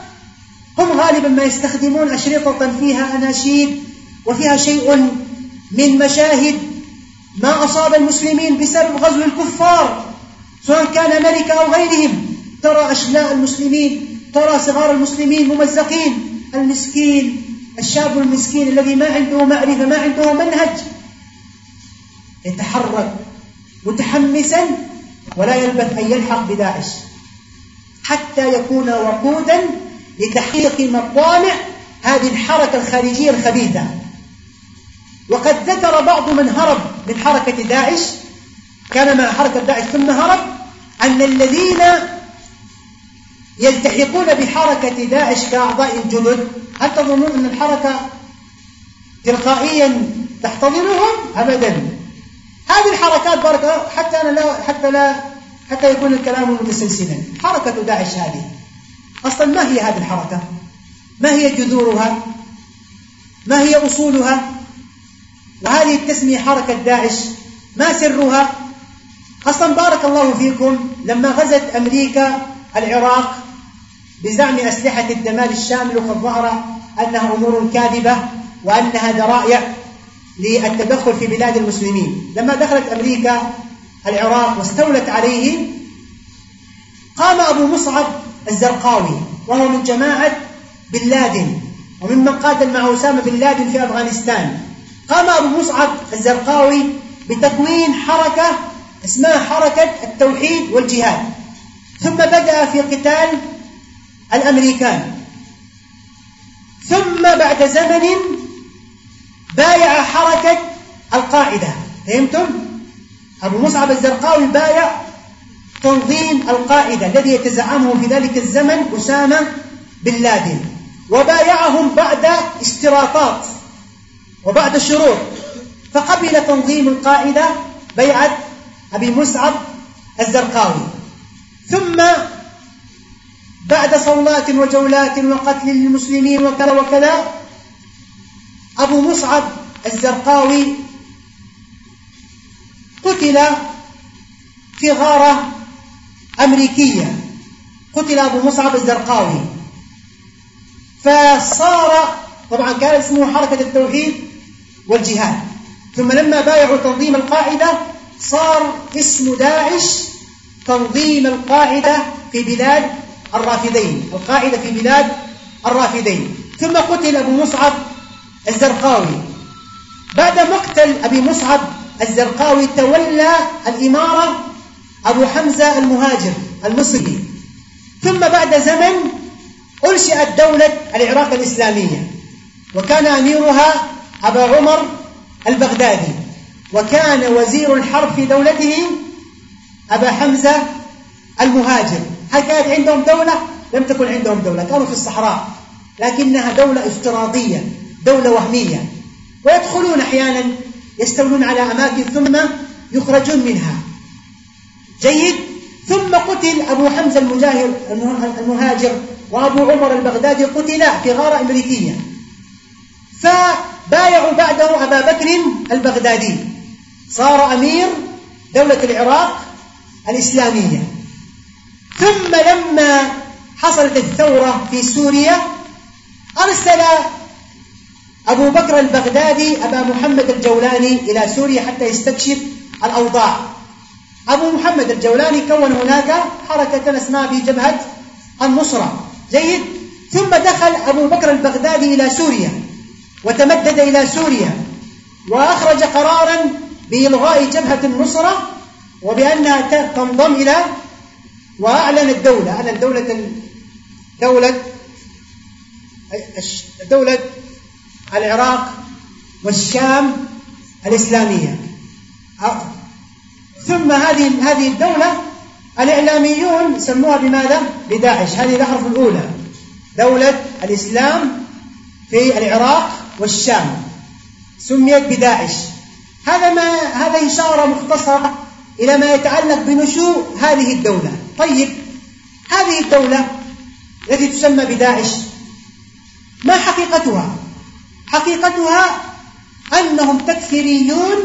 هم غالبا ما يستخدمون أشرطة فيها أناشيد وفيها شيء من مشاهد ما أصاب المسلمين بسبب غزو الكفار سواء كان أمريكا أو غيرهم. ترى أشلاء المسلمين، ترى صغار المسلمين ممزقين. المسكين الشاب المسكين الذي ما عنده معرفة ما عنده منهج يتحرك متحمسا ولا يلبث أن يلحق بداعش حتى يكون وقودا لتحقيق مطامع هذه الحركة الخارجية الخبيثة. وقد ذكر بعض من هرب من حركة داعش كان مع حركة داعش ثم هرب أن الذين يلتحقون بحركة داعش كأعضاء الجنود هل تظنون أن الحركة تلقائيا تحتضنهم؟ أبدا. هذه الحركات بارك حتى أنا لا حتى لا حتى يكون الكلام متسلسلا. حركة داعش هذه أصلا ما هي هذه الحركة؟ ما هي جذورها؟ ما هي أصولها؟ وهذه التسمية حركة داعش ما سرها؟ أصلا بارك الله فيكم لما غزت أمريكا العراق بزعم أسلحة الدمار الشامل وقد ظهر أنها أمور كاذبة وأنها ذرائع للتدخل في بلاد المسلمين، لما دخلت أمريكا العراق واستولت عليه قام أبو مصعب الزرقاوي وهو من جماعة بن لادن وممن قاتل مع أسامة بن لادن في أفغانستان، قام أبو مصعب الزرقاوي بتكوين حركة اسمها حركة التوحيد والجهاد، ثم بدأ في قتال الأمريكان، ثم بعد زمن بايع حركة القاعدة. فهمتم؟ أبو مصعب الزرقاوي بايع تنظيم القاعدة الذي يتزعمه في ذلك الزمن أسامة بن لادن، وبايعهم بعد اشتراطات وبعد شروط، فقبل تنظيم القاعدة بيعة أبي مصعب الزرقاوي. ثم بعد صولات وجولات وقتل للمسلمين وكذا وكذا، أبو مصعب الزرقاوي قتل في غارة أمريكية، قتل أبو مصعب الزرقاوي. فصار طبعا كان اسمه حركة التوحيد والجهاد، ثم لما بايعوا تنظيم القاعدة صار اسم داعش تنظيم القاعدة في بلاد الرافدين، القاعدة في بلاد الرافدين. ثم قتل أبو مصعب الزرقاوي. بعد مقتل أبي مصعب الزرقاوي تولى الإمارة أبو حمزة المهاجر المصري. ثم بعد زمن أنشئت دولة العراق الإسلامية، وكان أميرها أبا عمر البغدادي، وكان وزير الحرب في دولته أبا حمزة المهاجر. هل كانت عندهم دولة؟ لم تكن عندهم دولة، كانوا في الصحراء، لكنها دولة افتراضية، دولة وهمية، ويدخلون أحيانا يستولون على أماكن ثم يخرجون منها. جيد. ثم قتل أبو حمزة المهاجر وأبو عمر البغدادي قتلا في غارة أمريكية، فبايعوا بعده أبا بكر البغدادي، صار أمير دولة العراق الإسلامية. ثم لما حصلت الثورة في سوريا أرسل أبو بكر البغدادي أبا محمد الجولاني إلى سوريا حتى يستكشف الأوضاع. أبو محمد الجولاني كون هناك حركة اسمها بجبهة النصرة. جيد. ثم دخل أبو بكر البغدادي إلى سوريا وتمدد إلى سوريا، وأخرج قرارا بإلغاء جبهة النصرة وبأنها تنضم إلى، وأعلن الدولة، أعلن دولة دولة دولة العراق والشام الإسلامية. ثم هذه هذه الدولة الإعلاميون سموها بماذا؟ بداعش. هذه الأحرف الأولى، دولة الإسلام في العراق والشام سميت بداعش. هذا ما هذا إشارة مختصرة إلى ما يتعلق بنشوء هذه الدولة. طيب، هذه الدولة التي تسمى بداعش ما حقيقتها؟ حقيقتها أنهم تكفيريون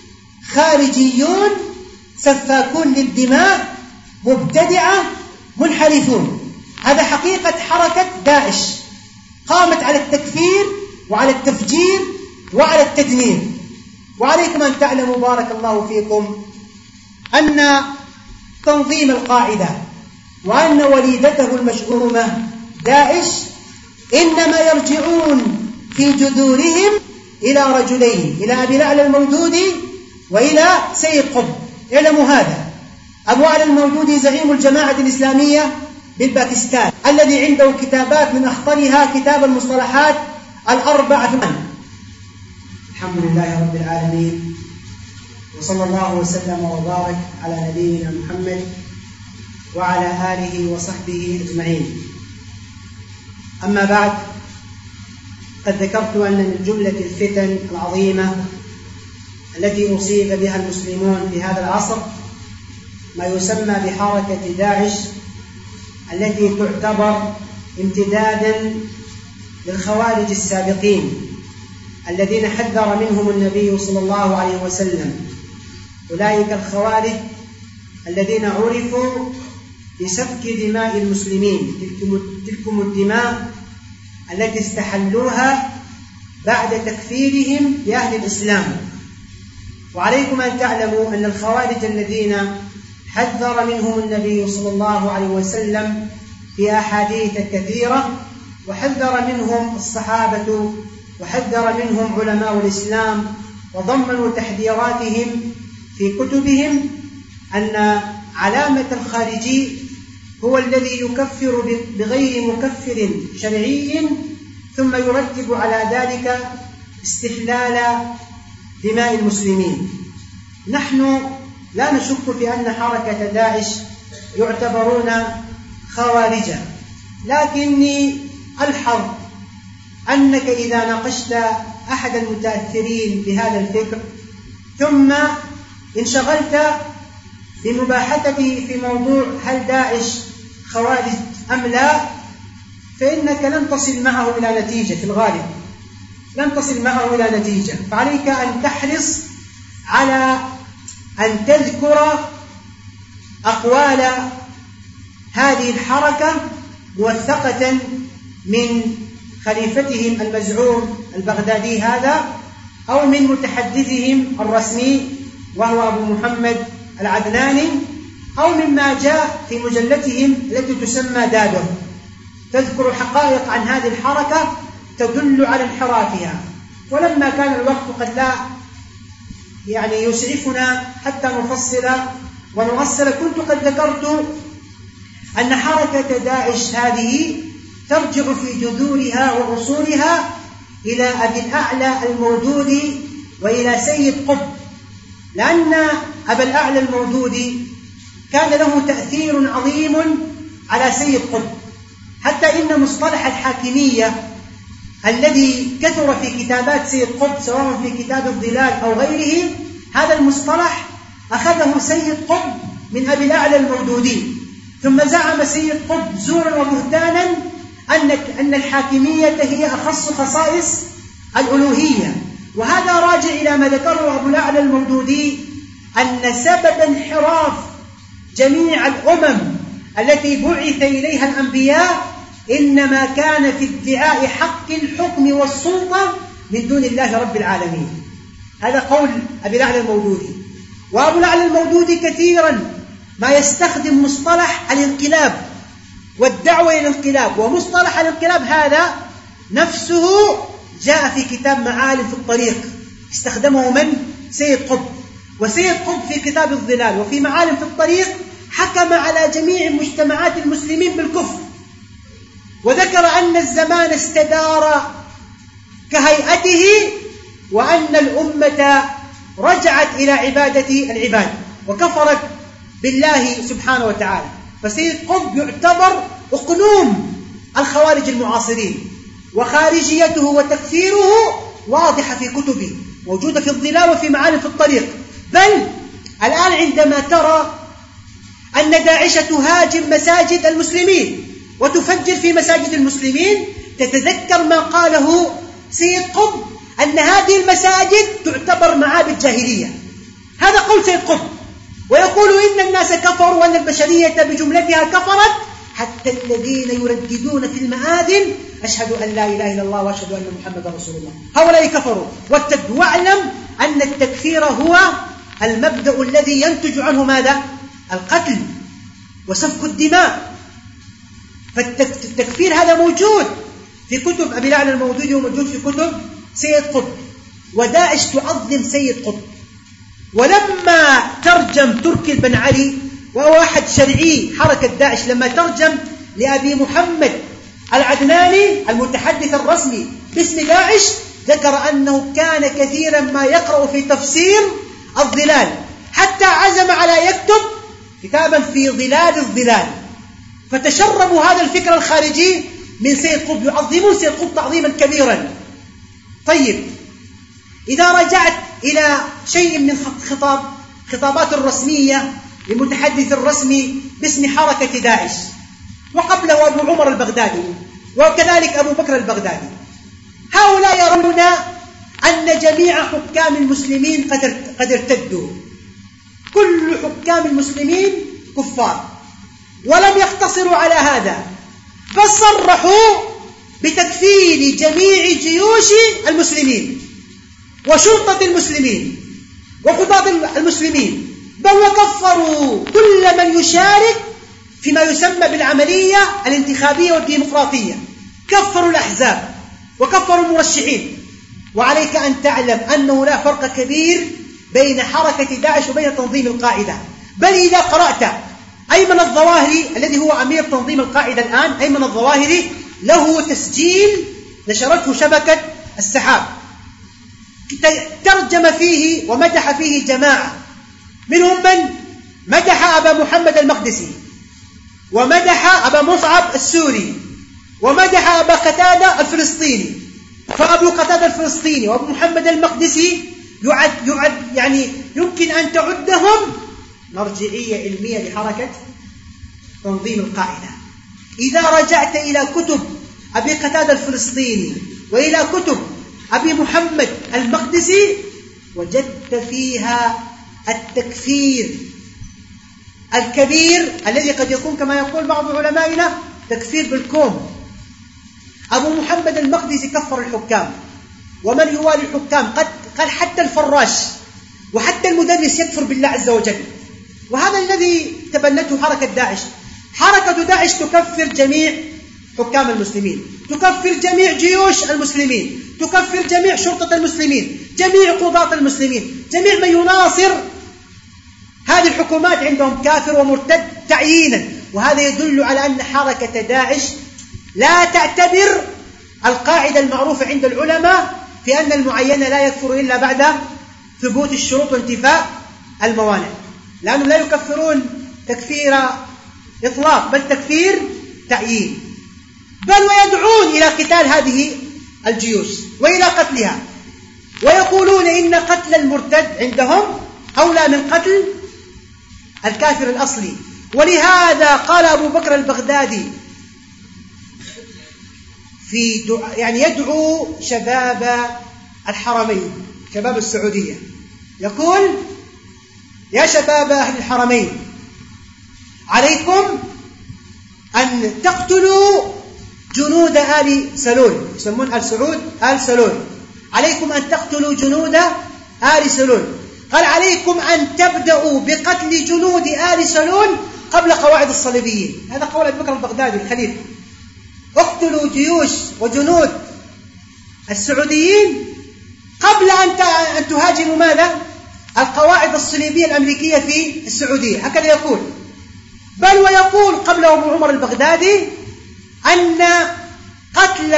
خارجيون سفاكون للدماء مبتدعة منحرفون. هذا حقيقة حركة داعش، قامت على التكفير وعلى التفجير وعلى التدمير. وعليكم أن تعلموا بارك الله فيكم أن تنظيم القاعدة وأن وليدته المشؤومة داعش إنما يرجعون في جذورهم إلى رجلين، إلى أبي الأعلى المودودي وإلى سيد قطب. اعلموا هذا. أبو الأعلى المودودي زعيم الجماعة الإسلامية بالباكستان الذي عنده كتابات من أخطرها كتاب المصطلحات الأربعة. الحمد لله رب العالمين، وصلى الله وسلم وبارك على نبينا محمد وعلى آله وصحبه أجمعين. أما بعد، قد ذكرت أن من جملة الفتن العظيمة التي أصيب بها المسلمون في هذا العصر ما يسمى بحركة داعش، التي تعتبر امتدادا للخوارج السابقين الذين حذر منهم النبي صلى الله عليه وسلم. أولئك الخوارج الذين عرفوا بسفك دماء المسلمين، تلكم الدماء التي استحلوها بعد تكفيرهم بأهل الإسلام. وعليكم أن تعلموا أن الخوارج الذين حذر منهم النبي صلى الله عليه وسلم في أحاديث كثيرة، وحذر منهم الصحابة وحذر منهم علماء الإسلام، وضمنوا تحذيراتهم في كتبهم أن علامة الخارجي هو الذي يكفر بغير مكفر شرعي ثم يرتب على ذلك استحلال دماء المسلمين. نحن لا نشك في أن حركة داعش يعتبرون خوارجا، لكني ألحظ أنك إذا ناقشت أحد المتأثرين بهذا الفكر ثم انشغلت بمباحثته في موضوع هل داعش خوارج أم لا، فإنك لن تصل معه إلى نتيجة، في الغالب لن تصل معه إلى نتيجة. فعليك أن تحرص على أن تذكر أقوال هذه الحركة موثقة من خليفتهم المزعوم البغدادي هذا، أو من متحدثهم الرسمي وهو أبو محمد العدناني، أو مما جاء في مجلتهم التي تسمى دادو، تذكر حقائق عن هذه الحركة تدل على انحرافها. ولما كان الوقت قد لا يعني يسعفنا حتى نفصل ونؤصل، كنت قد ذكرت أن حركة داعش هذه ترجع في جذورها وأصولها إلى أبي الأعلى المودودي وإلى سيد قطب، لأن أبا الأعلى المودودي كان له تأثير عظيم على سيد قطب، حتى إن مصطلح الحاكمية الذي كثر في كتابات سيد قطب سواء في كتاب الظلال أو غيره، هذا المصطلح أخذه سيد قطب من أبي الأعلى المودودي، ثم زعم سيد قطب زورا وبهتانا أن أن الحاكمية هي أخص خصائص الألوهية. وهذا راجع إلى ما ذكره أبو الأعلى المودودي أن سبب انحراف جميع الأمم التي بعث إليها الأنبياء إنما كان في ادعاء حق الحكم والسلطة من دون الله رب العالمين. هذا قول أبي الأعلى المودودي. وأبو الأعلى المودودي كثيرا ما يستخدم مصطلح الانقلاب والدعوة إلى الانقلاب، ومصطلح الانقلاب هذا نفسه جاء في كتاب معالم في الطريق، استخدمه من؟ سيد قطب. وسيد قطب في كتاب الظلال وفي معالم في الطريق حكم على جميع مجتمعات المسلمين بالكفر، وذكر أن الزمان استدار كهيئته وأن الأمة رجعت إلى عبادة العباد وكفرت بالله سبحانه وتعالى. فسيد قطب يعتبر أقنوم الخوارج المعاصرين، وخارجيته وتكفيره واضحة في كتبه، موجودة في الظلال وفي معالم في الطريق. بل الآن عندما ترى أن داعش تهاجم مساجد المسلمين وتفجر في مساجد المسلمين، تتذكر ما قاله سيد قطب أن هذه المساجد تعتبر معابد جاهلية. هذا قول سيد قطب، ويقول إن الناس كفروا وأن البشرية بجملتها كفرت حتى الذين يرددون في المآذن أشهد أن لا إله إلا الله وأشهد أن محمدا رسول الله، هؤلاء كفروا وارتدوا. واعلم أن التكفير هو المبدأ الذي ينتج عنه ماذا؟ القتل وسفك الدماء. فالتكفير هذا موجود في كتب أبي الأعلى المودودي وموجود في كتب سيد قطب، وداعش تعظم سيد قطب. ولما ترجم تركي بن علي وهو واحد شرعي حركة داعش، لما ترجم لأبي محمد العدناني المتحدث الرسمي باسم داعش، ذكر أنه كان كثيرا ما يقرأ في تفسير الظلال، حتى عزم على يكتب كتابا في ظلال الظلال. فتشربوا هذا الفكر الخارجي من سيد قطب، يعظمون سيد قطب تعظيما كبيرا. طيب، إذا رجعت إلى شيء من خطاب خطابات الرسمية للمتحدث الرسمي باسم حركة داعش، وقبله أبو عمر البغدادي وكذلك أبو بكر البغدادي، هؤلاء يرون أن جميع حكام المسلمين قد ارتدوا، كل حكام المسلمين كفار، ولم يقتصروا على هذا، بل صرحوا بتكفير جميع جيوش المسلمين وشرطة المسلمين وقضاة المسلمين، بل وكفروا كل من يشارك فيما يسمى بالعملية الانتخابية والديمقراطية. كفروا الأحزاب وكفروا المرشحين وعليك أن تعلم أنه لا فرق كبير بين حركة داعش وبين تنظيم القاعدة. بل إذا قرأت أيمن الظواهري الذي هو أمير تنظيم القاعدة الآن، أيمن الظواهري له تسجيل نشرته شبكة السحاب ترجم فيه ومدح فيه جماعة، منهم من مدح أبا محمد المقدسي، ومدح أبا مصعب السوري، ومدح أبا قتادة الفلسطيني. فأبو قتادة الفلسطيني وأبو محمد المقدسي يعد, يعد يعني يمكن أن تعدهم مرجعية علمية لحركة تنظيم القاعدة. إذا رجعت إلى كتب أبي قتادة الفلسطيني وإلى كتب أبي محمد المقدسي وجدت فيها التكفير الكبير الذي قد يكون كما يقول بعض علمائنا تكفير بالكوم. أبو محمد المقدسي كفر الحكام ومن يوالي الحكام، قد قال حتى الفراش وحتى المدرس يكفر بالله عز وجل. وهذا الذي تبنته حركة داعش. حركة داعش تكفر جميع حكام المسلمين، تكفر جميع جيوش المسلمين، تكفر جميع شرطة المسلمين، جميع قضاة المسلمين، جميع من يناصر هذه الحكومات عندهم كافر ومرتد تعيينا. وهذا يدل على أن حركة داعش لا تعتبر القاعدة المعروفة عند العلماء في أن المعين لا يكفر إلا بعد ثبوت الشروط وانتفاء الموانع، لأنهم لا يكفرون تكفير إطلاق بل تكفير تعيين، بل ويدعون إلى قتال هذه الجيوش وإلى قتلها، ويقولون إن قتل المرتد عندهم أولى من قتل الكافر الأصلي. ولهذا قال أبو بكر البغدادي في دعاء يعني يدعو شباب الحرمين، شباب السعودية، يقول: يا شباب أهل الحرمين، عليكم أن تقتلوا جنود آل سلول، يسمون آل سعود آل سلول، عليكم أن تقتلوا جنود آل سلول. قال: عليكم أن تبدأوا بقتل جنود آل سلول قبل قواعد الصليبيين. هذا قول أبي بكر البغدادي الخليفة. اقتلوا جيوش وجنود السعوديين قبل أن تهاجموا ماذا؟ القواعد الصليبية الأمريكية في السعودية. هكذا يقول. بل ويقول قبل أبو عمر البغدادي أن قتل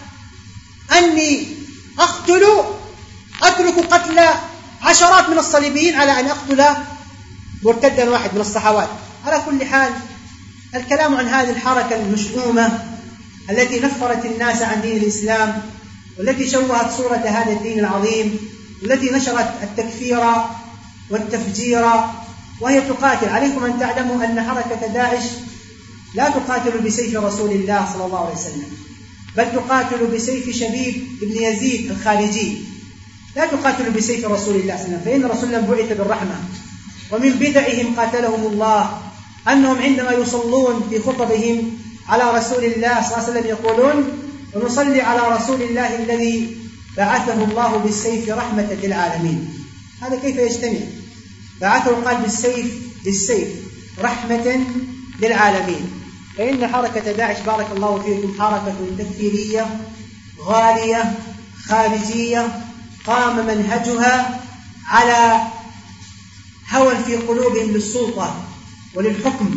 أني أقتل أترك قتل عشرات من الصليبيين على أن أقتل مرتدا واحد من الصحوات. على كل حال، الكلام عن هذه الحركة المشؤومة التي نفرت الناس عن دين الإسلام، والتي شوهت صورة هذا الدين العظيم، والتي نشرت التكفير والتفجير وهي تقاتل. عليكم أن تعلموا أن حركة داعش لا تقاتل بسيف رسول الله صلى الله عليه وسلم، بل تقاتل بسيف شبيب بن يزيد الخارجي، لا تقاتل بسيف رسول الله صلى الله عليه وسلم، فإن رسول الله بعث بالرحمة. ومن بدعهم قاتلهم الله أنهم عندما يصلون في خطبهم على رسول الله صلى الله عليه وسلم يقولون: ونصلي على رسول الله الذي بعثه الله بالسيف رحمة للعالمين. هذا كيف يجتمع؟ بعثه قال بالسيف بالسيف رحمة للعالمين. فإن حركة داعش بارك الله فيكم حركة تكفيرية غالية خارجية قام منهجها على هوى في قلوبهم للسلطة وللحكم،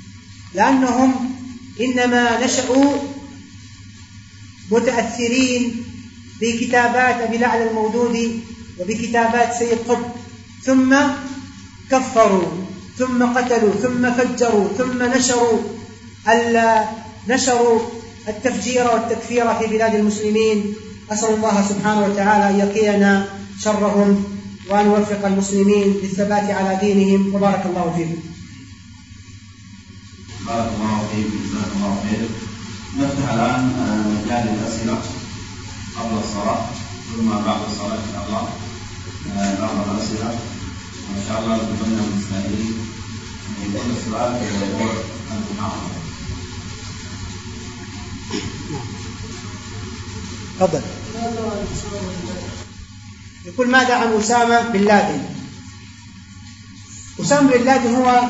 لأنهم إنما نشأوا متأثرين بكتابات أبي الأعلى المودودي وبكتابات سيد قطب، ثم كفروا ثم قتلوا ثم فجروا ثم نشروا نشروا التفجير والتكفير في بلاد المسلمين. أسأل الله سبحانه وتعالى أن يقينا شرهم وأن يوفق المسلمين للثبات على دينهم. وبارك الله فيكم. بارك الله فيكم، جزاك الله خير. نفتح الآن مجال الأسئلة قبل الصلاة ثم بعد الصلاة إن شاء الله بعض الأسئلة، وإن شاء الله نتمنى من السائلين أن يكون السؤال في موضوع المحاضرة. تفضل. يقول: ماذا عن أسامة بن لادن؟ أسامة بن لادن هو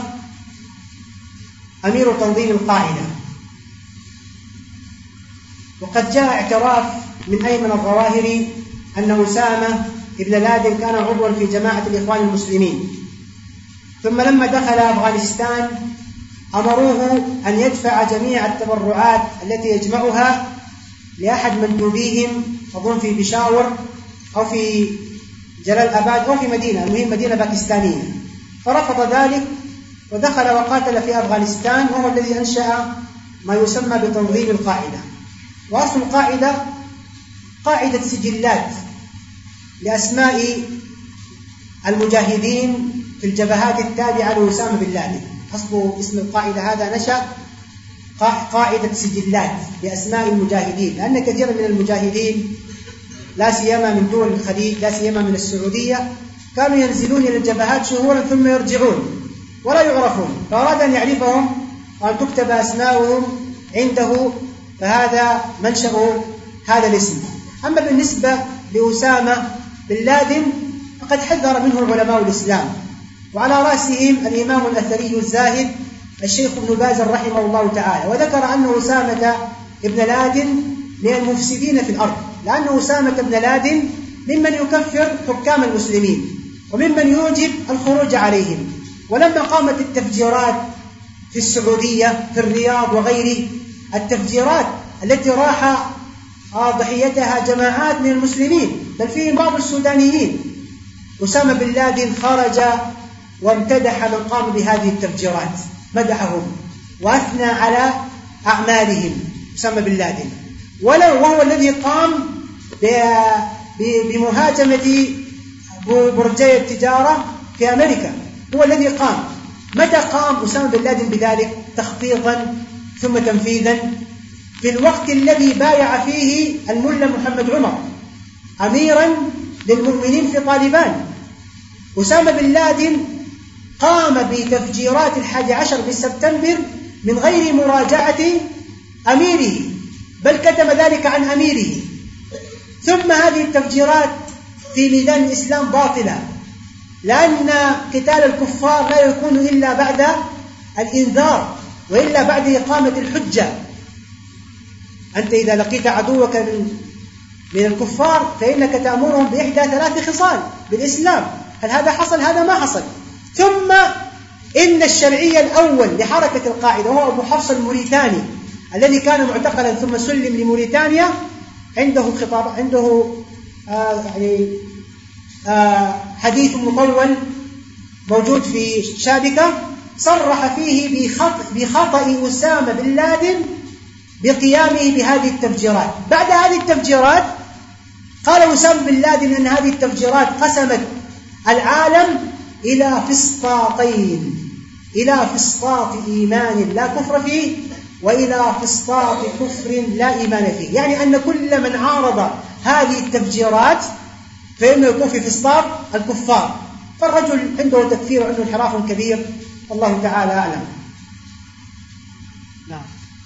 أمير تنظيم القاعدة، وقد جاء اعتراف من أيمن الظواهري أن أسامة ابن لادن كان عضوا في جماعة الإخوان المسلمين، ثم لما دخل أفغانستان أمروه أن يدفع جميع التبرعات التي يجمعها لأحد مندوبيهم، أظن في بشاور أو في جلال آباد أو في مدينة، المهم مدينة باكستانية، فرفض ذلك ودخل وقاتل في أفغانستان، وهو الذي أنشأ ما يسمى بتنظيم القاعدة. وأصل القاعدة قاعدة سجلات لأسماء المجاهدين في الجبهات التابعة لأسامة بن لادن. أصل اسم القاعدة هذا نشأ قاعدة سجلات لأسماء المجاهدين، لأن كثيرا من المجاهدين لا سيما من دول الخليج، لا سيما من السعودية، كانوا ينزلون إلى الجبهات شهورا ثم يرجعون ولا يعرفون، فأراد أن يعرفهم وأن تكتب أسماءهم عنده، فهذا منشأ هذا الاسم. أما بالنسبة لأسامة بن لادن فقد حذر منه علماء الإسلام، وعلى رأسهم الإمام الأثري الزاهد الشيخ ابن باز رحمه الله تعالى، وذكر أن أسامة بن لادن من المفسدين في الأرض، لأن أسامة بن لادن ممن يكفر حكام المسلمين وممن يوجب الخروج عليهم. ولما قامت التفجيرات في السعودية في الرياض وغيره، التفجيرات التي راح ضحيتها جماعات من المسلمين بل فيهم بعض السودانيين، أسامة بن لادن خرج وامتدح من قام بهذه التفجيرات، مدحهم وأثنى على أعمالهم أسامة بن لادن، ولو وهو الذي قام بمهاجمة برجي التجارة في أمريكا، هو الذي قام. متى قام أسامة بن لادن بذلك؟ تخطيطا ثم تنفيذا، في الوقت الذي بايع فيه الملا محمد عمر أميرا للمؤمنين في طالبان. أسامة بن لادن قام بتفجيرات الحادي عشر بسبتمبر من غير مراجعة أميره، بل كتم ذلك عن أميره. ثم هذه التفجيرات في ميدان الإسلام باطلة، لأن قتال الكفار لا يكون إلا بعد الإنذار وإلا بعد إقامة الحجة. أنت إذا لقيت عدوك من من الكفار فإنك تأمرهم بإحدى ثلاث خصال بالإسلام، هل هذا حصل؟ هذا ما حصل. ثم إن الشرعي الأول لحركة القاعدة وهو أبو حفص الموريتاني الذي كان معتقلا ثم سلم لموريتانيا، عنده خطاب، عنده آه يعني آه حديث مطول موجود في شابكة صرح فيه بخطأ أسامة بن لادن بقيامه بهذه التفجيرات. بعد هذه التفجيرات قال أسامة بن لادن أن هذه التفجيرات قسمت العالم إلى فسطاطين، إلى فسطاط إيمان لا كفر فيه وإلى فسطاط كفر لا إيمان فيه، يعني أن كل من عارض هذه التفجيرات فإنه يكون في فسطاط الكفار. فالرجل عنده تكفير وعنده انحراف كبير، والله تعالى أعلم. نعم.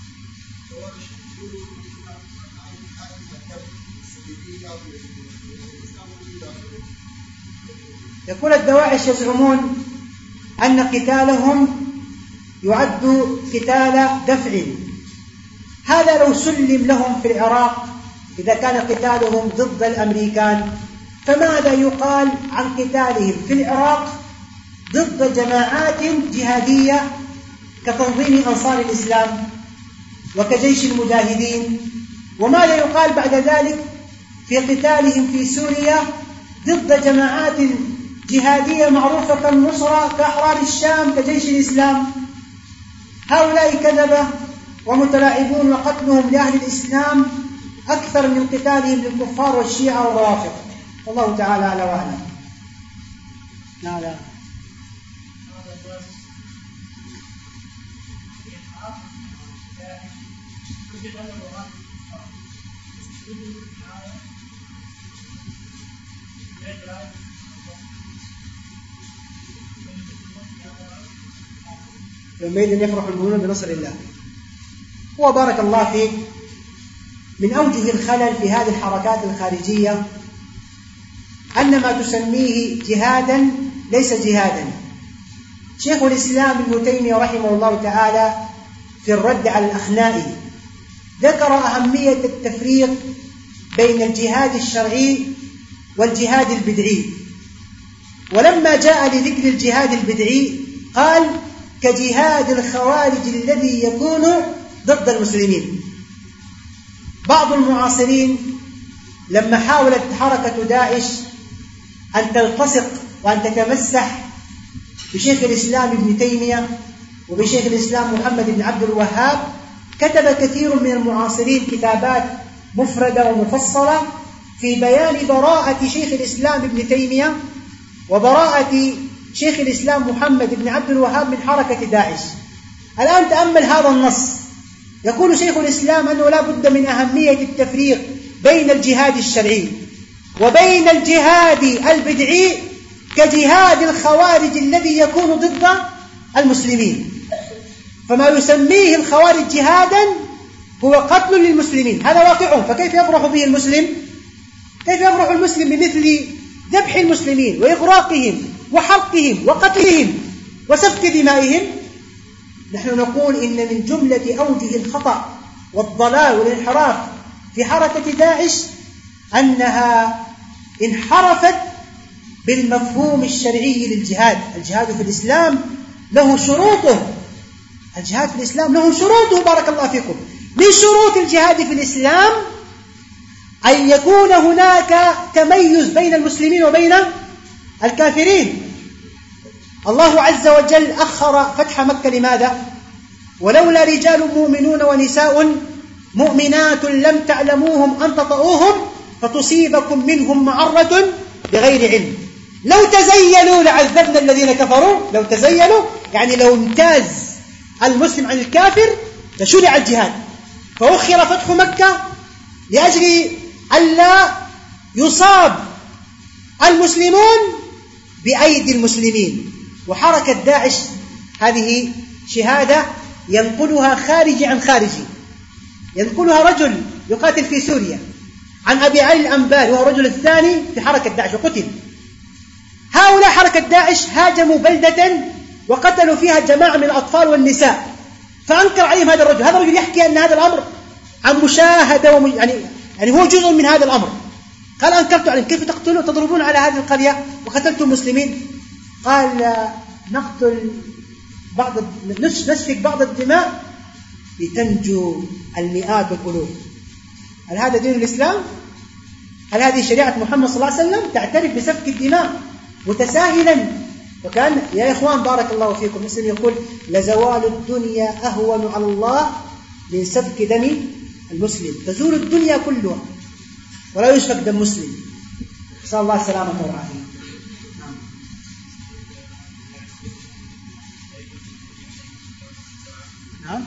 يقول الدواعش يزعمون أن قتالهم يعد قتال دفع، هذا لو سلم لهم في العراق إذا كان قتالهم ضد الأمريكان، فماذا يقال عن قتالهم في العراق ضد جماعات جهادية كتنظيم أنصار الإسلام وكجيش المجاهدين؟ وماذا يقال بعد ذلك في قتالهم في سوريا ضد جماعات جهادية معروفة كالنصرة كأحرار الشام كجيش الإسلام؟ هؤلاء كذبة ومتلاعبون، وقتلهم لأهل الإسلام أكثر من قتالهم للكفار والشيعة والروافض، والله تعالى أعلى وأعلم. لا لا يومئذ يفرح المؤمنون بنصر الله. وبارك الله فيك، من أوجه الخلل في هذه الحركات الخارجية أن ما تسميه جهادا ليس جهادا. شيخ الإسلام ابن تيمية رحمه الله تعالى في الرد على الأخنائي ذكر أهمية التفريق بين الجهاد الشرعي والجهاد البدعي. ولما جاء لذكر الجهاد البدعي قال كجهاد الخوارج الذي يكون ضد المسلمين. بعض المعاصرين لما حاولت حركة داعش أن تلتصق وأن تتمسح بشيخ الإسلام ابن تيمية وبشيخ الإسلام محمد بن عبد الوهاب، كتب كثير من المعاصرين كتابات مفردة ومفصلة في بيان براءة شيخ الإسلام ابن تيمية وبراءة شيخ الإسلام محمد بن عبد الوهاب من حركة داعش. الآن تأمل هذا النص، يقول شيخ الإسلام أنه لا بد من أهمية التفريق بين الجهاد الشرعي وبين الجهاد البدعي كجهاد الخوارج الذي يكون ضد المسلمين. فما يسميه الخوارج جهادا هو قتل للمسلمين، هذا واقعهم، فكيف يفرح به المسلم؟ كيف يفرح المسلم بمثل ذبح المسلمين وإغراقهم وحرقهم وقتلهم وسفك دمائهم؟ نحن نقول إن من جملة أوجه الخطأ والضلال والانحراف في حركة داعش أنها انحرفت بالمفهوم الشرعي للجهاد. الجهاد في الإسلام له شروطه، الجهاد في الإسلام له شروطه بارك الله فيكم. من شروط الجهاد في الإسلام أن يكون هناك تميز بين المسلمين وبين الكافرين. الله عز وجل أخر فتح مكة لماذا؟ ولولا رجال مؤمنون ونساء مؤمنات لم تعلموهم أن تطؤوهم فتصيبكم منهم معرة بغير علم لو تزيلوا لعذبنا الذين كفروا. لو تزيلوا يعني لو امتاز المسلم عن الكافر لشرع الجهاد، فأخر فتح مكة لأجل ألا يصاب المسلمون بأيدي المسلمين. وحركة داعش هذه شهادة ينقلها خارجي عن خارجي، ينقلها رجل يقاتل في سوريا عن أبي علي الأنباري وهو الرجل الثاني في حركة داعش وقتل. هؤلاء حركة داعش هاجموا بلدة وقتلوا فيها جماعة من الأطفال والنساء، فأنكر عليهم هذا الرجل. هذا الرجل يحكي أن هذا الأمر عن مشاهدة وم... يعني... يعني هو جزء من هذا الأمر. قال أنكرت عليهم، كيف تقتلوا تضربون على هذه القرية وقتلتم المسلمين؟ قال نقتل بعض نسفك بعض الدماء لتنجو المئات والألوف. هل هذا دين الإسلام؟ هل هذه شريعة محمد صلى الله عليه وسلم؟ تعترف بسفك الدماء متساهلا. وكان يا إخوان بارك الله فيكم مسلم يقول لزوال الدنيا أهون على الله من سفك دم المسلم. تزول الدنيا كلها ولا يسفك دم مسلم. نسأل الله السلامة والعافية. نعم.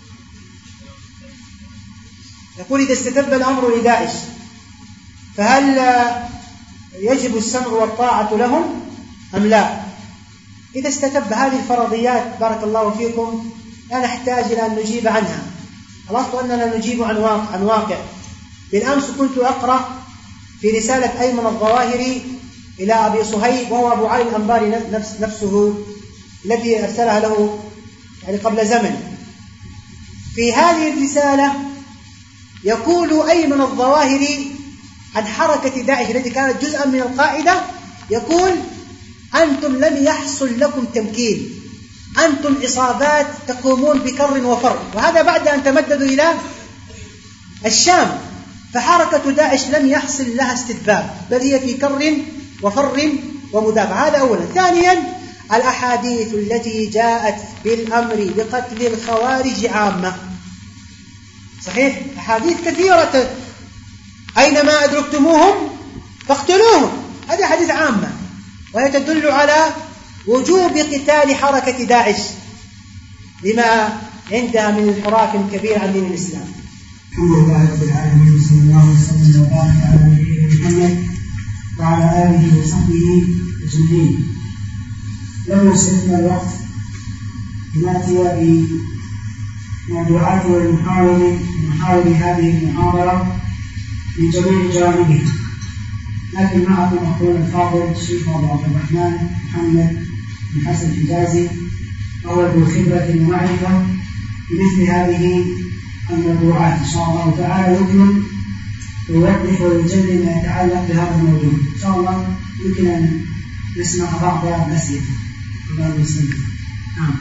يقول إذا استتب الأمر لداعش فهل يجب السمع والطاعة لهم أم لا؟ إذا استتب هذه الفرضيات بارك الله فيكم لا نحتاج إلى أن نجيب عنها، الأصل أننا نجيب عن واقع, عن واقع. بالأمس كنت أقرأ في رسالة أيمن الظواهري إلى أبي صهيب وهو أبو علي الأنباري نفس نفسه الذي أرسلها له يعني قبل زمن. في هذه الرسالة يقول أيمن الظواهري عن حركة داعش التي كانت جزءا من القاعدة، يقول أنتم لم يحصل لكم تمكين، أنتم عصابات تقومون بكر وفر، وهذا بعد أن تمددوا إلى الشام. فحركة داعش لم يحصل لها استتباب بل هي في كر وفر ومدافع. هذا أولا. ثانيا الأحاديث التي جاءت بالأمر بقتل الخوارج عامة، صحيح أحاديث كثيرة أينما أدركتموهم فاقتلوهم، هذه حديث عامة وهي تدل على وجوب قتال حركة داعش لما عندها من انحراف كبير عن دين الإسلام. الحمد لله رب العالمين صلى الله وسلم وبارك على نبينا محمد وعلى آله وصحبه أجمعين. لم يسعفنا الوقت لنأتي بموضوعات والمحاور محاور هذه المحاضرة من جميع جوانبها، لكن معكم أخونا الفاضل الشيخ أبو عبد الرحمن محمد بن حسن الحجازي وهو ذو خبرة ومعرفة بمثل هذه الموضوعات إن شاء الله تعالى. يكمل يوضح ويجلي ما يتعلق بهذا الموضوع. إن شاء الله يمكن أن نسمع بعض الأسئلة. الله يسلمك. نعم.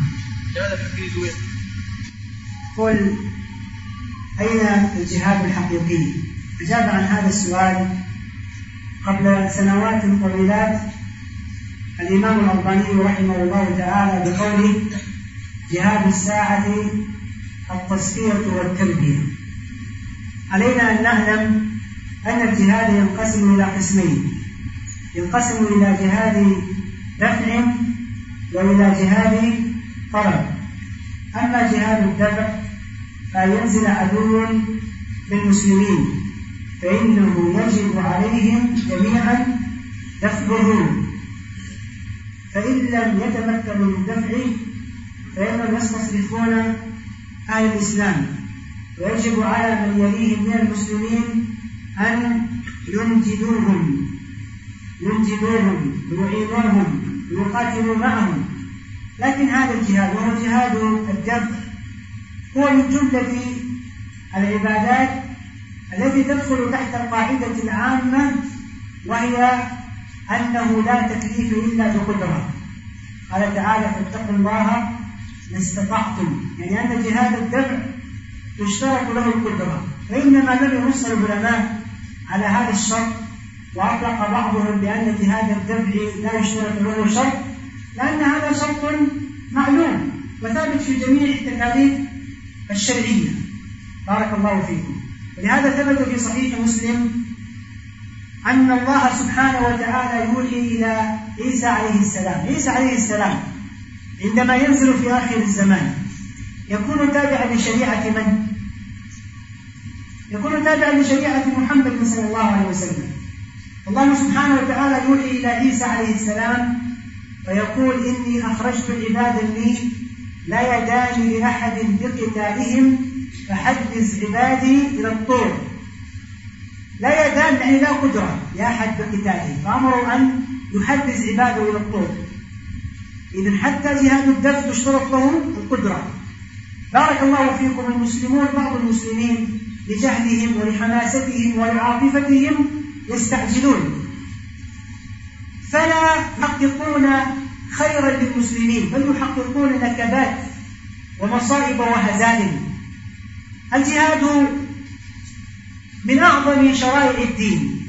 قل أين الجهاد الحقيقي؟ أجاب عن هذا السؤال قبل سنوات طويلات الإمام الألباني رحمه الله تعالى بقوله: جهاد الساعة التصفية والتربية. علينا أن نعلم أن الجهاد ينقسم إلى قسمين، ينقسم إلى جهاد دفع وإلى جهاد طلب. أما جهاد الدفع فينزل عدو بالمسلمين فإنه يجب عليهم جميعا دفعه، فإن لم يتمكنوا من دفعه فإنهم يستصرفون أهل الإسلام، ويجب على من يليهم من المسلمين أن ينجدوهم ينجدوهم ويعينوهم ويقاتلوا معهم. لكن هذا الجهاد وهو جهاد الدفع هو من جملة العبادات التي تدخل تحت القاعدة العامة، وهي أنه لا تكليف إلا بقدرة. قال تعالى: فاتقوا الله ما استطعتم، يعني أن جهاد الدفع تشترط له القدرة. وإنما لم ينص العلماء على هذا الشرط، وأطلق بعضهم بأن جهاد الدفع لا يشترط له شرط، لأن هذا شرط معلوم وثابت في جميع التكاليف الشرعية. بارك الله فيكم. ولهذا ثبت في صحيح مسلم أن الله سبحانه وتعالى يوحي إلى عيسى عليه السلام. عيسى عليه السلام عندما ينزل في آخر الزمان يكون تابعا لشريعة من؟ يكون تابعا لشريعة محمد صلى الله عليه وسلم. الله سبحانه وتعالى يوحي إلى عيسى عليه السلام فيقول: إني أخرجت عبادا لي لا يدان لأحد بقتالهم فحدث عبادي إلى الطور. لا يدان يعني لا قدرة لأحد بقتالهم، فأمروا أن يحدث عباده إلى الطور. إذن حتى جهاد الدفع تشترط له القدرة. بارك الله فيكم. المسلمون بعض المسلمين لجهلهم ولحماستهم ولعاطفتهم يستعجلون، فلا يحققون خيرا للمسلمين، بل يحققون نكبات ومصائب وهزائم. الجهاد من أعظم شرائع الدين،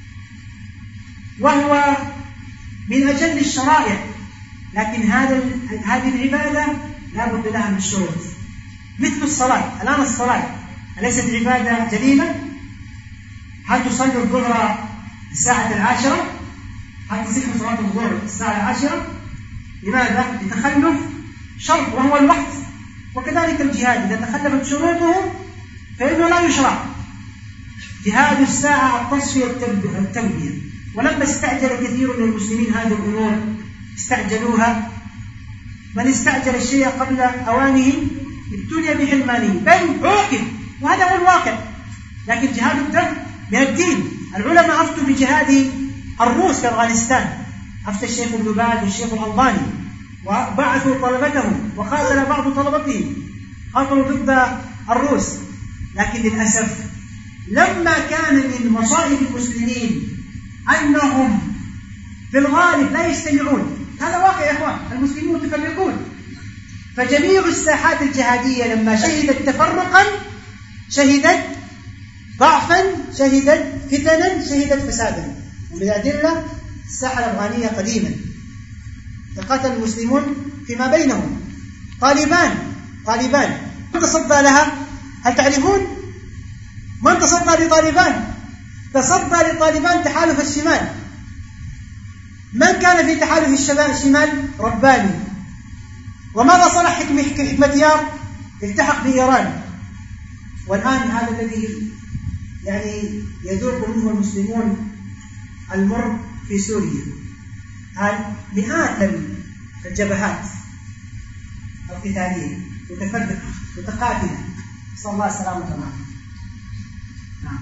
وهو من أجل الشرائع، لكن هذا هذه العبادة لا بد لها من شروط، مثل الصلاة. الآن الصلاة أليست عبادة جليلة؟ هل تصلي الظهر الساعة العاشرة؟ هل تصح صلاة الظهر الساعة العاشرة؟ لماذا؟ لتخلف شرط وهو الوقت. وكذلك الجهاد إذا تخلفت شروطه فإنه لا يشرع. جهاد الساعة التصفية التربية. ولما استعجل كثير من المسلمين هذه الأمور استعجلوها، من استعجل الشيء قبل أوانه ابتلي بحرمانه بل عوقب، وهذا هو الواقع. لكن جهاد الدفع من الدين. العلماء أفتوا بجهاد الروس في أفغانستان، أفتى الشيخ ابن باز والشيخ الألباني وبعثوا طلبتهم، وقاتل بعض طلبتهم قاتلوا ضد الروس. لكن للأسف لما كان من مصائب المسلمين أنهم في الغالب لا يجتمعون، هذا واقع يا إخوان، المسلمون متفرقون، فجميع الساحات الجهادية لما شهدت تفرقا شهدت ضعفا، شهدت فتنا، شهدت فسادا. ومن الأدلة الساحة الأفغانية قديما تقاتل المسلمون فيما بينهم. طالبان طالبان من تصدى لها؟ هل تعرفون من تصدى لطالبان؟ تصدى لطالبان تحالف الشمال. من كان في تحالف الشمال؟ رباني. وماذا صنع حكمتيار؟ التحق بإيران. والآن هذا الذي يعني يذوق منه المسلمون المر في سوريا، مئات الجبهات القتالية متفرقة متقاتلة، نسأل الله السلامة والعافية. نعم.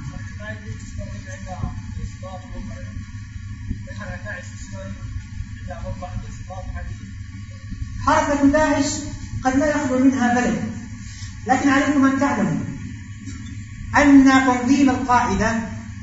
حركة داعش قد لا يخلو منها بلد، لكن عليكم أن تعلموا أن تنظيم القاعدة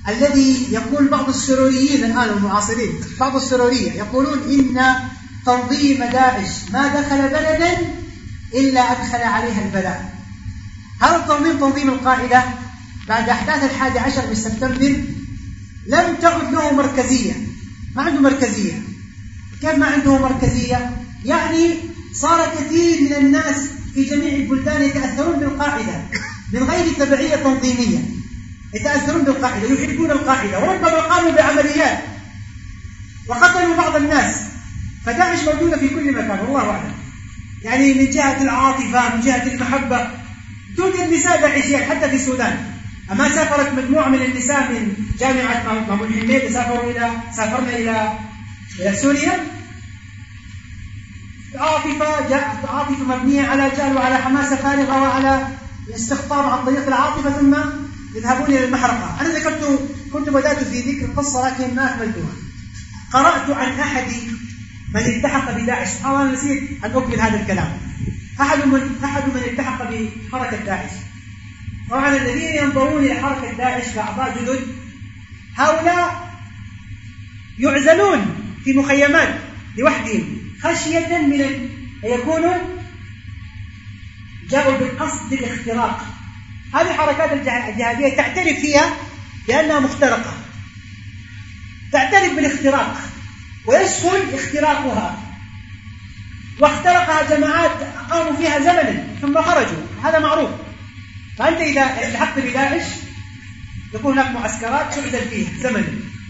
الذي يقول بعض السروريين الآن المعاصرين، بعض السرورية يقولون إن تنظيم داعش ما دخل بلدا إلا أدخل عليها البلاء. هذا التنظيم تنظيم القاعدة بعد أحداث الحادي عشر من سبتمبر لم تعد له مركزية، ما عنده مركزية. كيف ما عنده مركزية؟ يعني صار كثير من الناس في جميع البلدان يتأثرون بالقاعدة من غير تبعية تنظيمية، يتأثرون بالقاعدة، يحبون القاعدة، وربما قاموا بعمليات وقتلوا بعض الناس. فداعش موجودة في كل مكان والله أعلم. يعني من جهة العاطفة، من جهة المحبة، توجد نساء داعشيات حتى في السودان. أما سافرت مجموعة من النساء من جامعة مامون حميد سافروا إلى سافرنا إلى إلى سوريا. عاطفة جاءت عاطفة مبنية على جهل وعلى حماسة فارغة وعلى استقطاب عن طريق العاطفة ثم يذهبون إلى المحرقة. أنا ذكرت كنت بدأت في ذكر القصة لكن ما أكملتها. قرأت عن أحد من التحق بداعش، سبحان الله نسيت أن أكمل هذا الكلام. أحد من أحد من التحق بحركة داعش. طبعا الذين ينظرون إلى حركة داعش كأعضاء جدد هؤلاء يعزلون في مخيمات لوحدهم خشية من أن يكونوا جاءوا بالقصد الاختراق. هذه الحركات الجهادية تعترف فيها بأنها مخترقة، تعترف بالاختراق ويسهل اختراقها، واخترقها جماعات قاموا فيها زمنا ثم خرجوا، هذا معروف. فأنت إذا التحقت بداعش يكون هناك معسكرات تعزل فيها زمنا.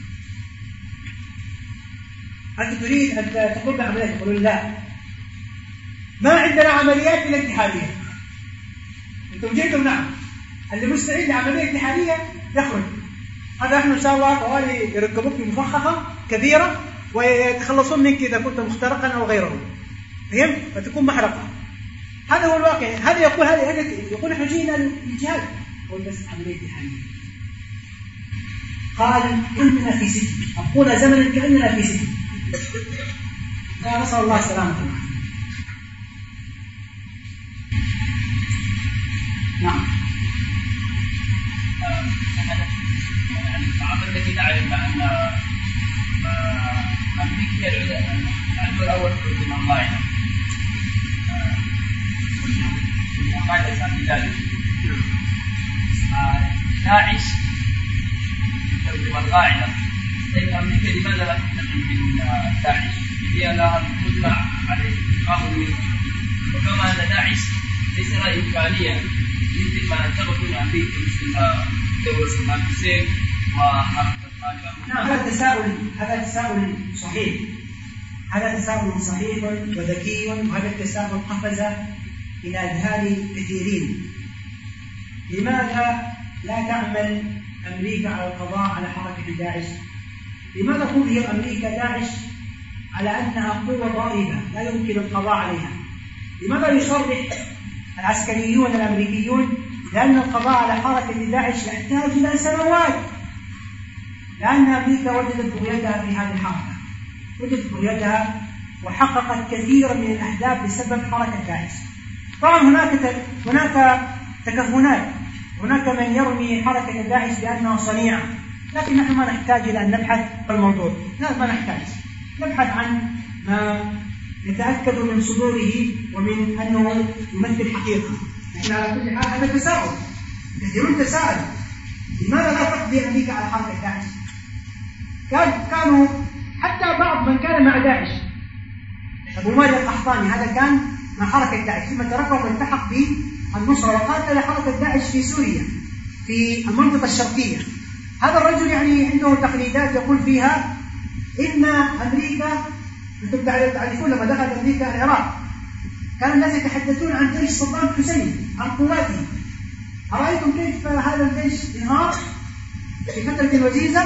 أنت تريد أن تقوم بعمليات، يقولون لا ما عندنا عمليات إلا انتحارية. أنتم جئتم نعم، اللي مستعد لعملية انتحارية يخرج. هذا نحن إن شاء الله طوالي يركبوك في مفخخة كبيرة ويتخلصون منك إذا كنت مخترقا أو غيره، فهمت؟ فتكون محرقة. هذا هو الواقع. هذا يقول هذا هذا يقول نحن جينا للجهاد، يقول بس عملية انتحارية. قال إننا في سجن، أقول زمنا كأننا في سجن. نسأل الله السلامة. نعم. الصحابة التي تعرف أن أمريكا العدو الأول من القاعدة، القاعدة سامي ذلك داعش والقاعدة. طيب أمريكا لماذا لا تتخذ من داعش؟ هي لها القدرة على التقاوم منه، وكما أن داعش ليس لها إمكانية مثل ما تقول أمريكا مثل دولة صدام حسين وحركة الطالبان. نعم، هذا تساؤل هذا تساؤل صحيح، هذا تساؤل صحيح وذكي، وهذا التساؤل قفز إلى أذهان كثيرين. لماذا لا تعمل أمريكا على القضاء على حركة داعش؟ لماذا تظهر أمريكا داعش على أنها قوة ضاربة لا يمكن القضاء عليها؟ لماذا يصرح العسكريون الأمريكيون لأن القضاء على حركة داعش يحتاج إلى سنوات؟ لأن أمريكا وجدت بغيتها في هذه الحركة، وجدت بغيتها وحققت كثيرا من الأهداف بسبب حركة داعش. طبعا هناك هناك تكهنات، هناك من يرمي حركة داعش بأنها صنيعة، لكن نحن ما نحتاج إلى أن نبحث في الموضوع، لا ما نحتاج نبحث عن ما نتأكد من صدوره ومن أنه يمثل حقيقة. نحن على كل حال هذا تساؤل، كثيرون تساءل لماذا لا تقضي أمريكا على حركة داعش؟ كان كانوا حتى بعض من كان مع داعش، أبو مالك القحطاني هذا كان مع حركة داعش، ثم تركه والتحق بالنصرة وقاتل حركة داعش في سوريا في المنطقة الشرقية. هذا الرجل يعني عنده تقليدات يقول فيها إن أمريكا، أنتم تعرفون لما دخلت أمريكا العراق كان الناس يتحدثون عن جيش صدام حسين، عن قواته. أرأيتم كيف هذا الجيش انهار في فترة وجيزة؟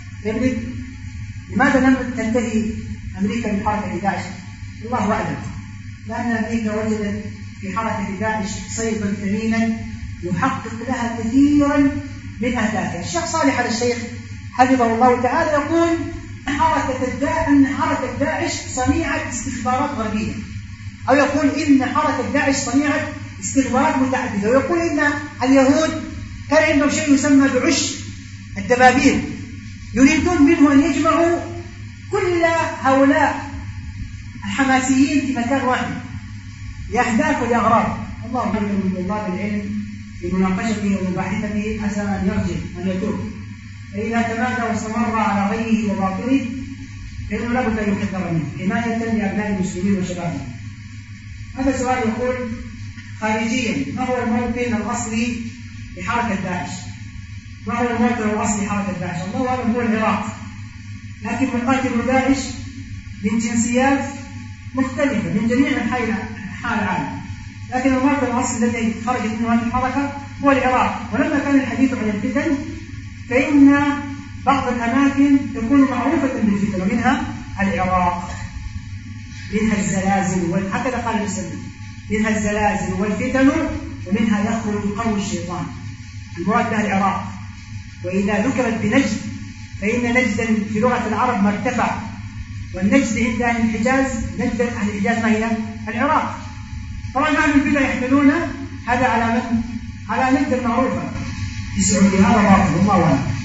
لماذا لم تنتهي أمريكا من حركة داعش؟ الله أعلم. لأن أمريكا وجدت في حركة داعش صيدا ثمينا يحقق لها كثيرا من أهدافها. الشيخ صالح على الشيخ حفظه الله تعالى يقول حركة الداعش أن حركة داعش صنيعة استخبارات غربية، أو يقول إن حركة داعش صنيعة استخبارات متعددة، ويقول إن اليهود كان عندهم شيء يسمى بعش الدبابير، يريدون منه أن يجمعوا كل هؤلاء الحماسيين في مكان واحد لأهداف ولأغراض. الله يريد من طلاب العلم في مناقشته ومباحثته حسن أن يرجع أن يتوب، فإذا تمادى واستمر على غيه وباطله فإنه لابد أن يكثر منه حماية لأبناء المسلمين وشبابهم. هذا سؤال يقول خارجيا: ما هو الموطن الأصلي لحركة داعش؟ ما هو الموطن الأصلي لحركة داعش؟ الله أعلم هو العراق، لكن مقاتل داعش من جنسيات مختلفة من جميع أنحاء العالم، لكن الموطن الأصلي الذي خرجت منه هذه الحركة هو العراق. ولما كان الحديث عن الفتن فإن بعض الأماكن تكون معروفة بالفتن، ومنها العراق، منها الزلازل وهكذا قال المسلمين، منها الزلازل والفتن ومنها يخرج قول الشيطان. المراد بها العراق. وإذا ذكرت بنجد فإن نجدا في لغة العرب مرتفع، والنجد عند أهل الحجاز، نجد أهل الحجاز ما هي؟ العراق. طبعا أهل البدع يحملون هذا على من؟ على نجد معروفة في السعودية. هذا باطل والله أعلم.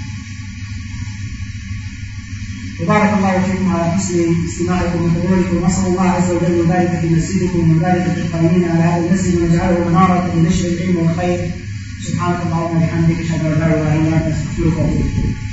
وبارك الله فيكم على حسن استماعكم وحضوركم، ونسأل الله عز وجل يبارك في مسجدكم ويبارك في القائمين على هذا المسجد ويجعله منارة لنشر العلم والخير. سبحانك اللهم وبحمدك، اشهد ان لا اله الا انت، استغفرك واتوب اليك.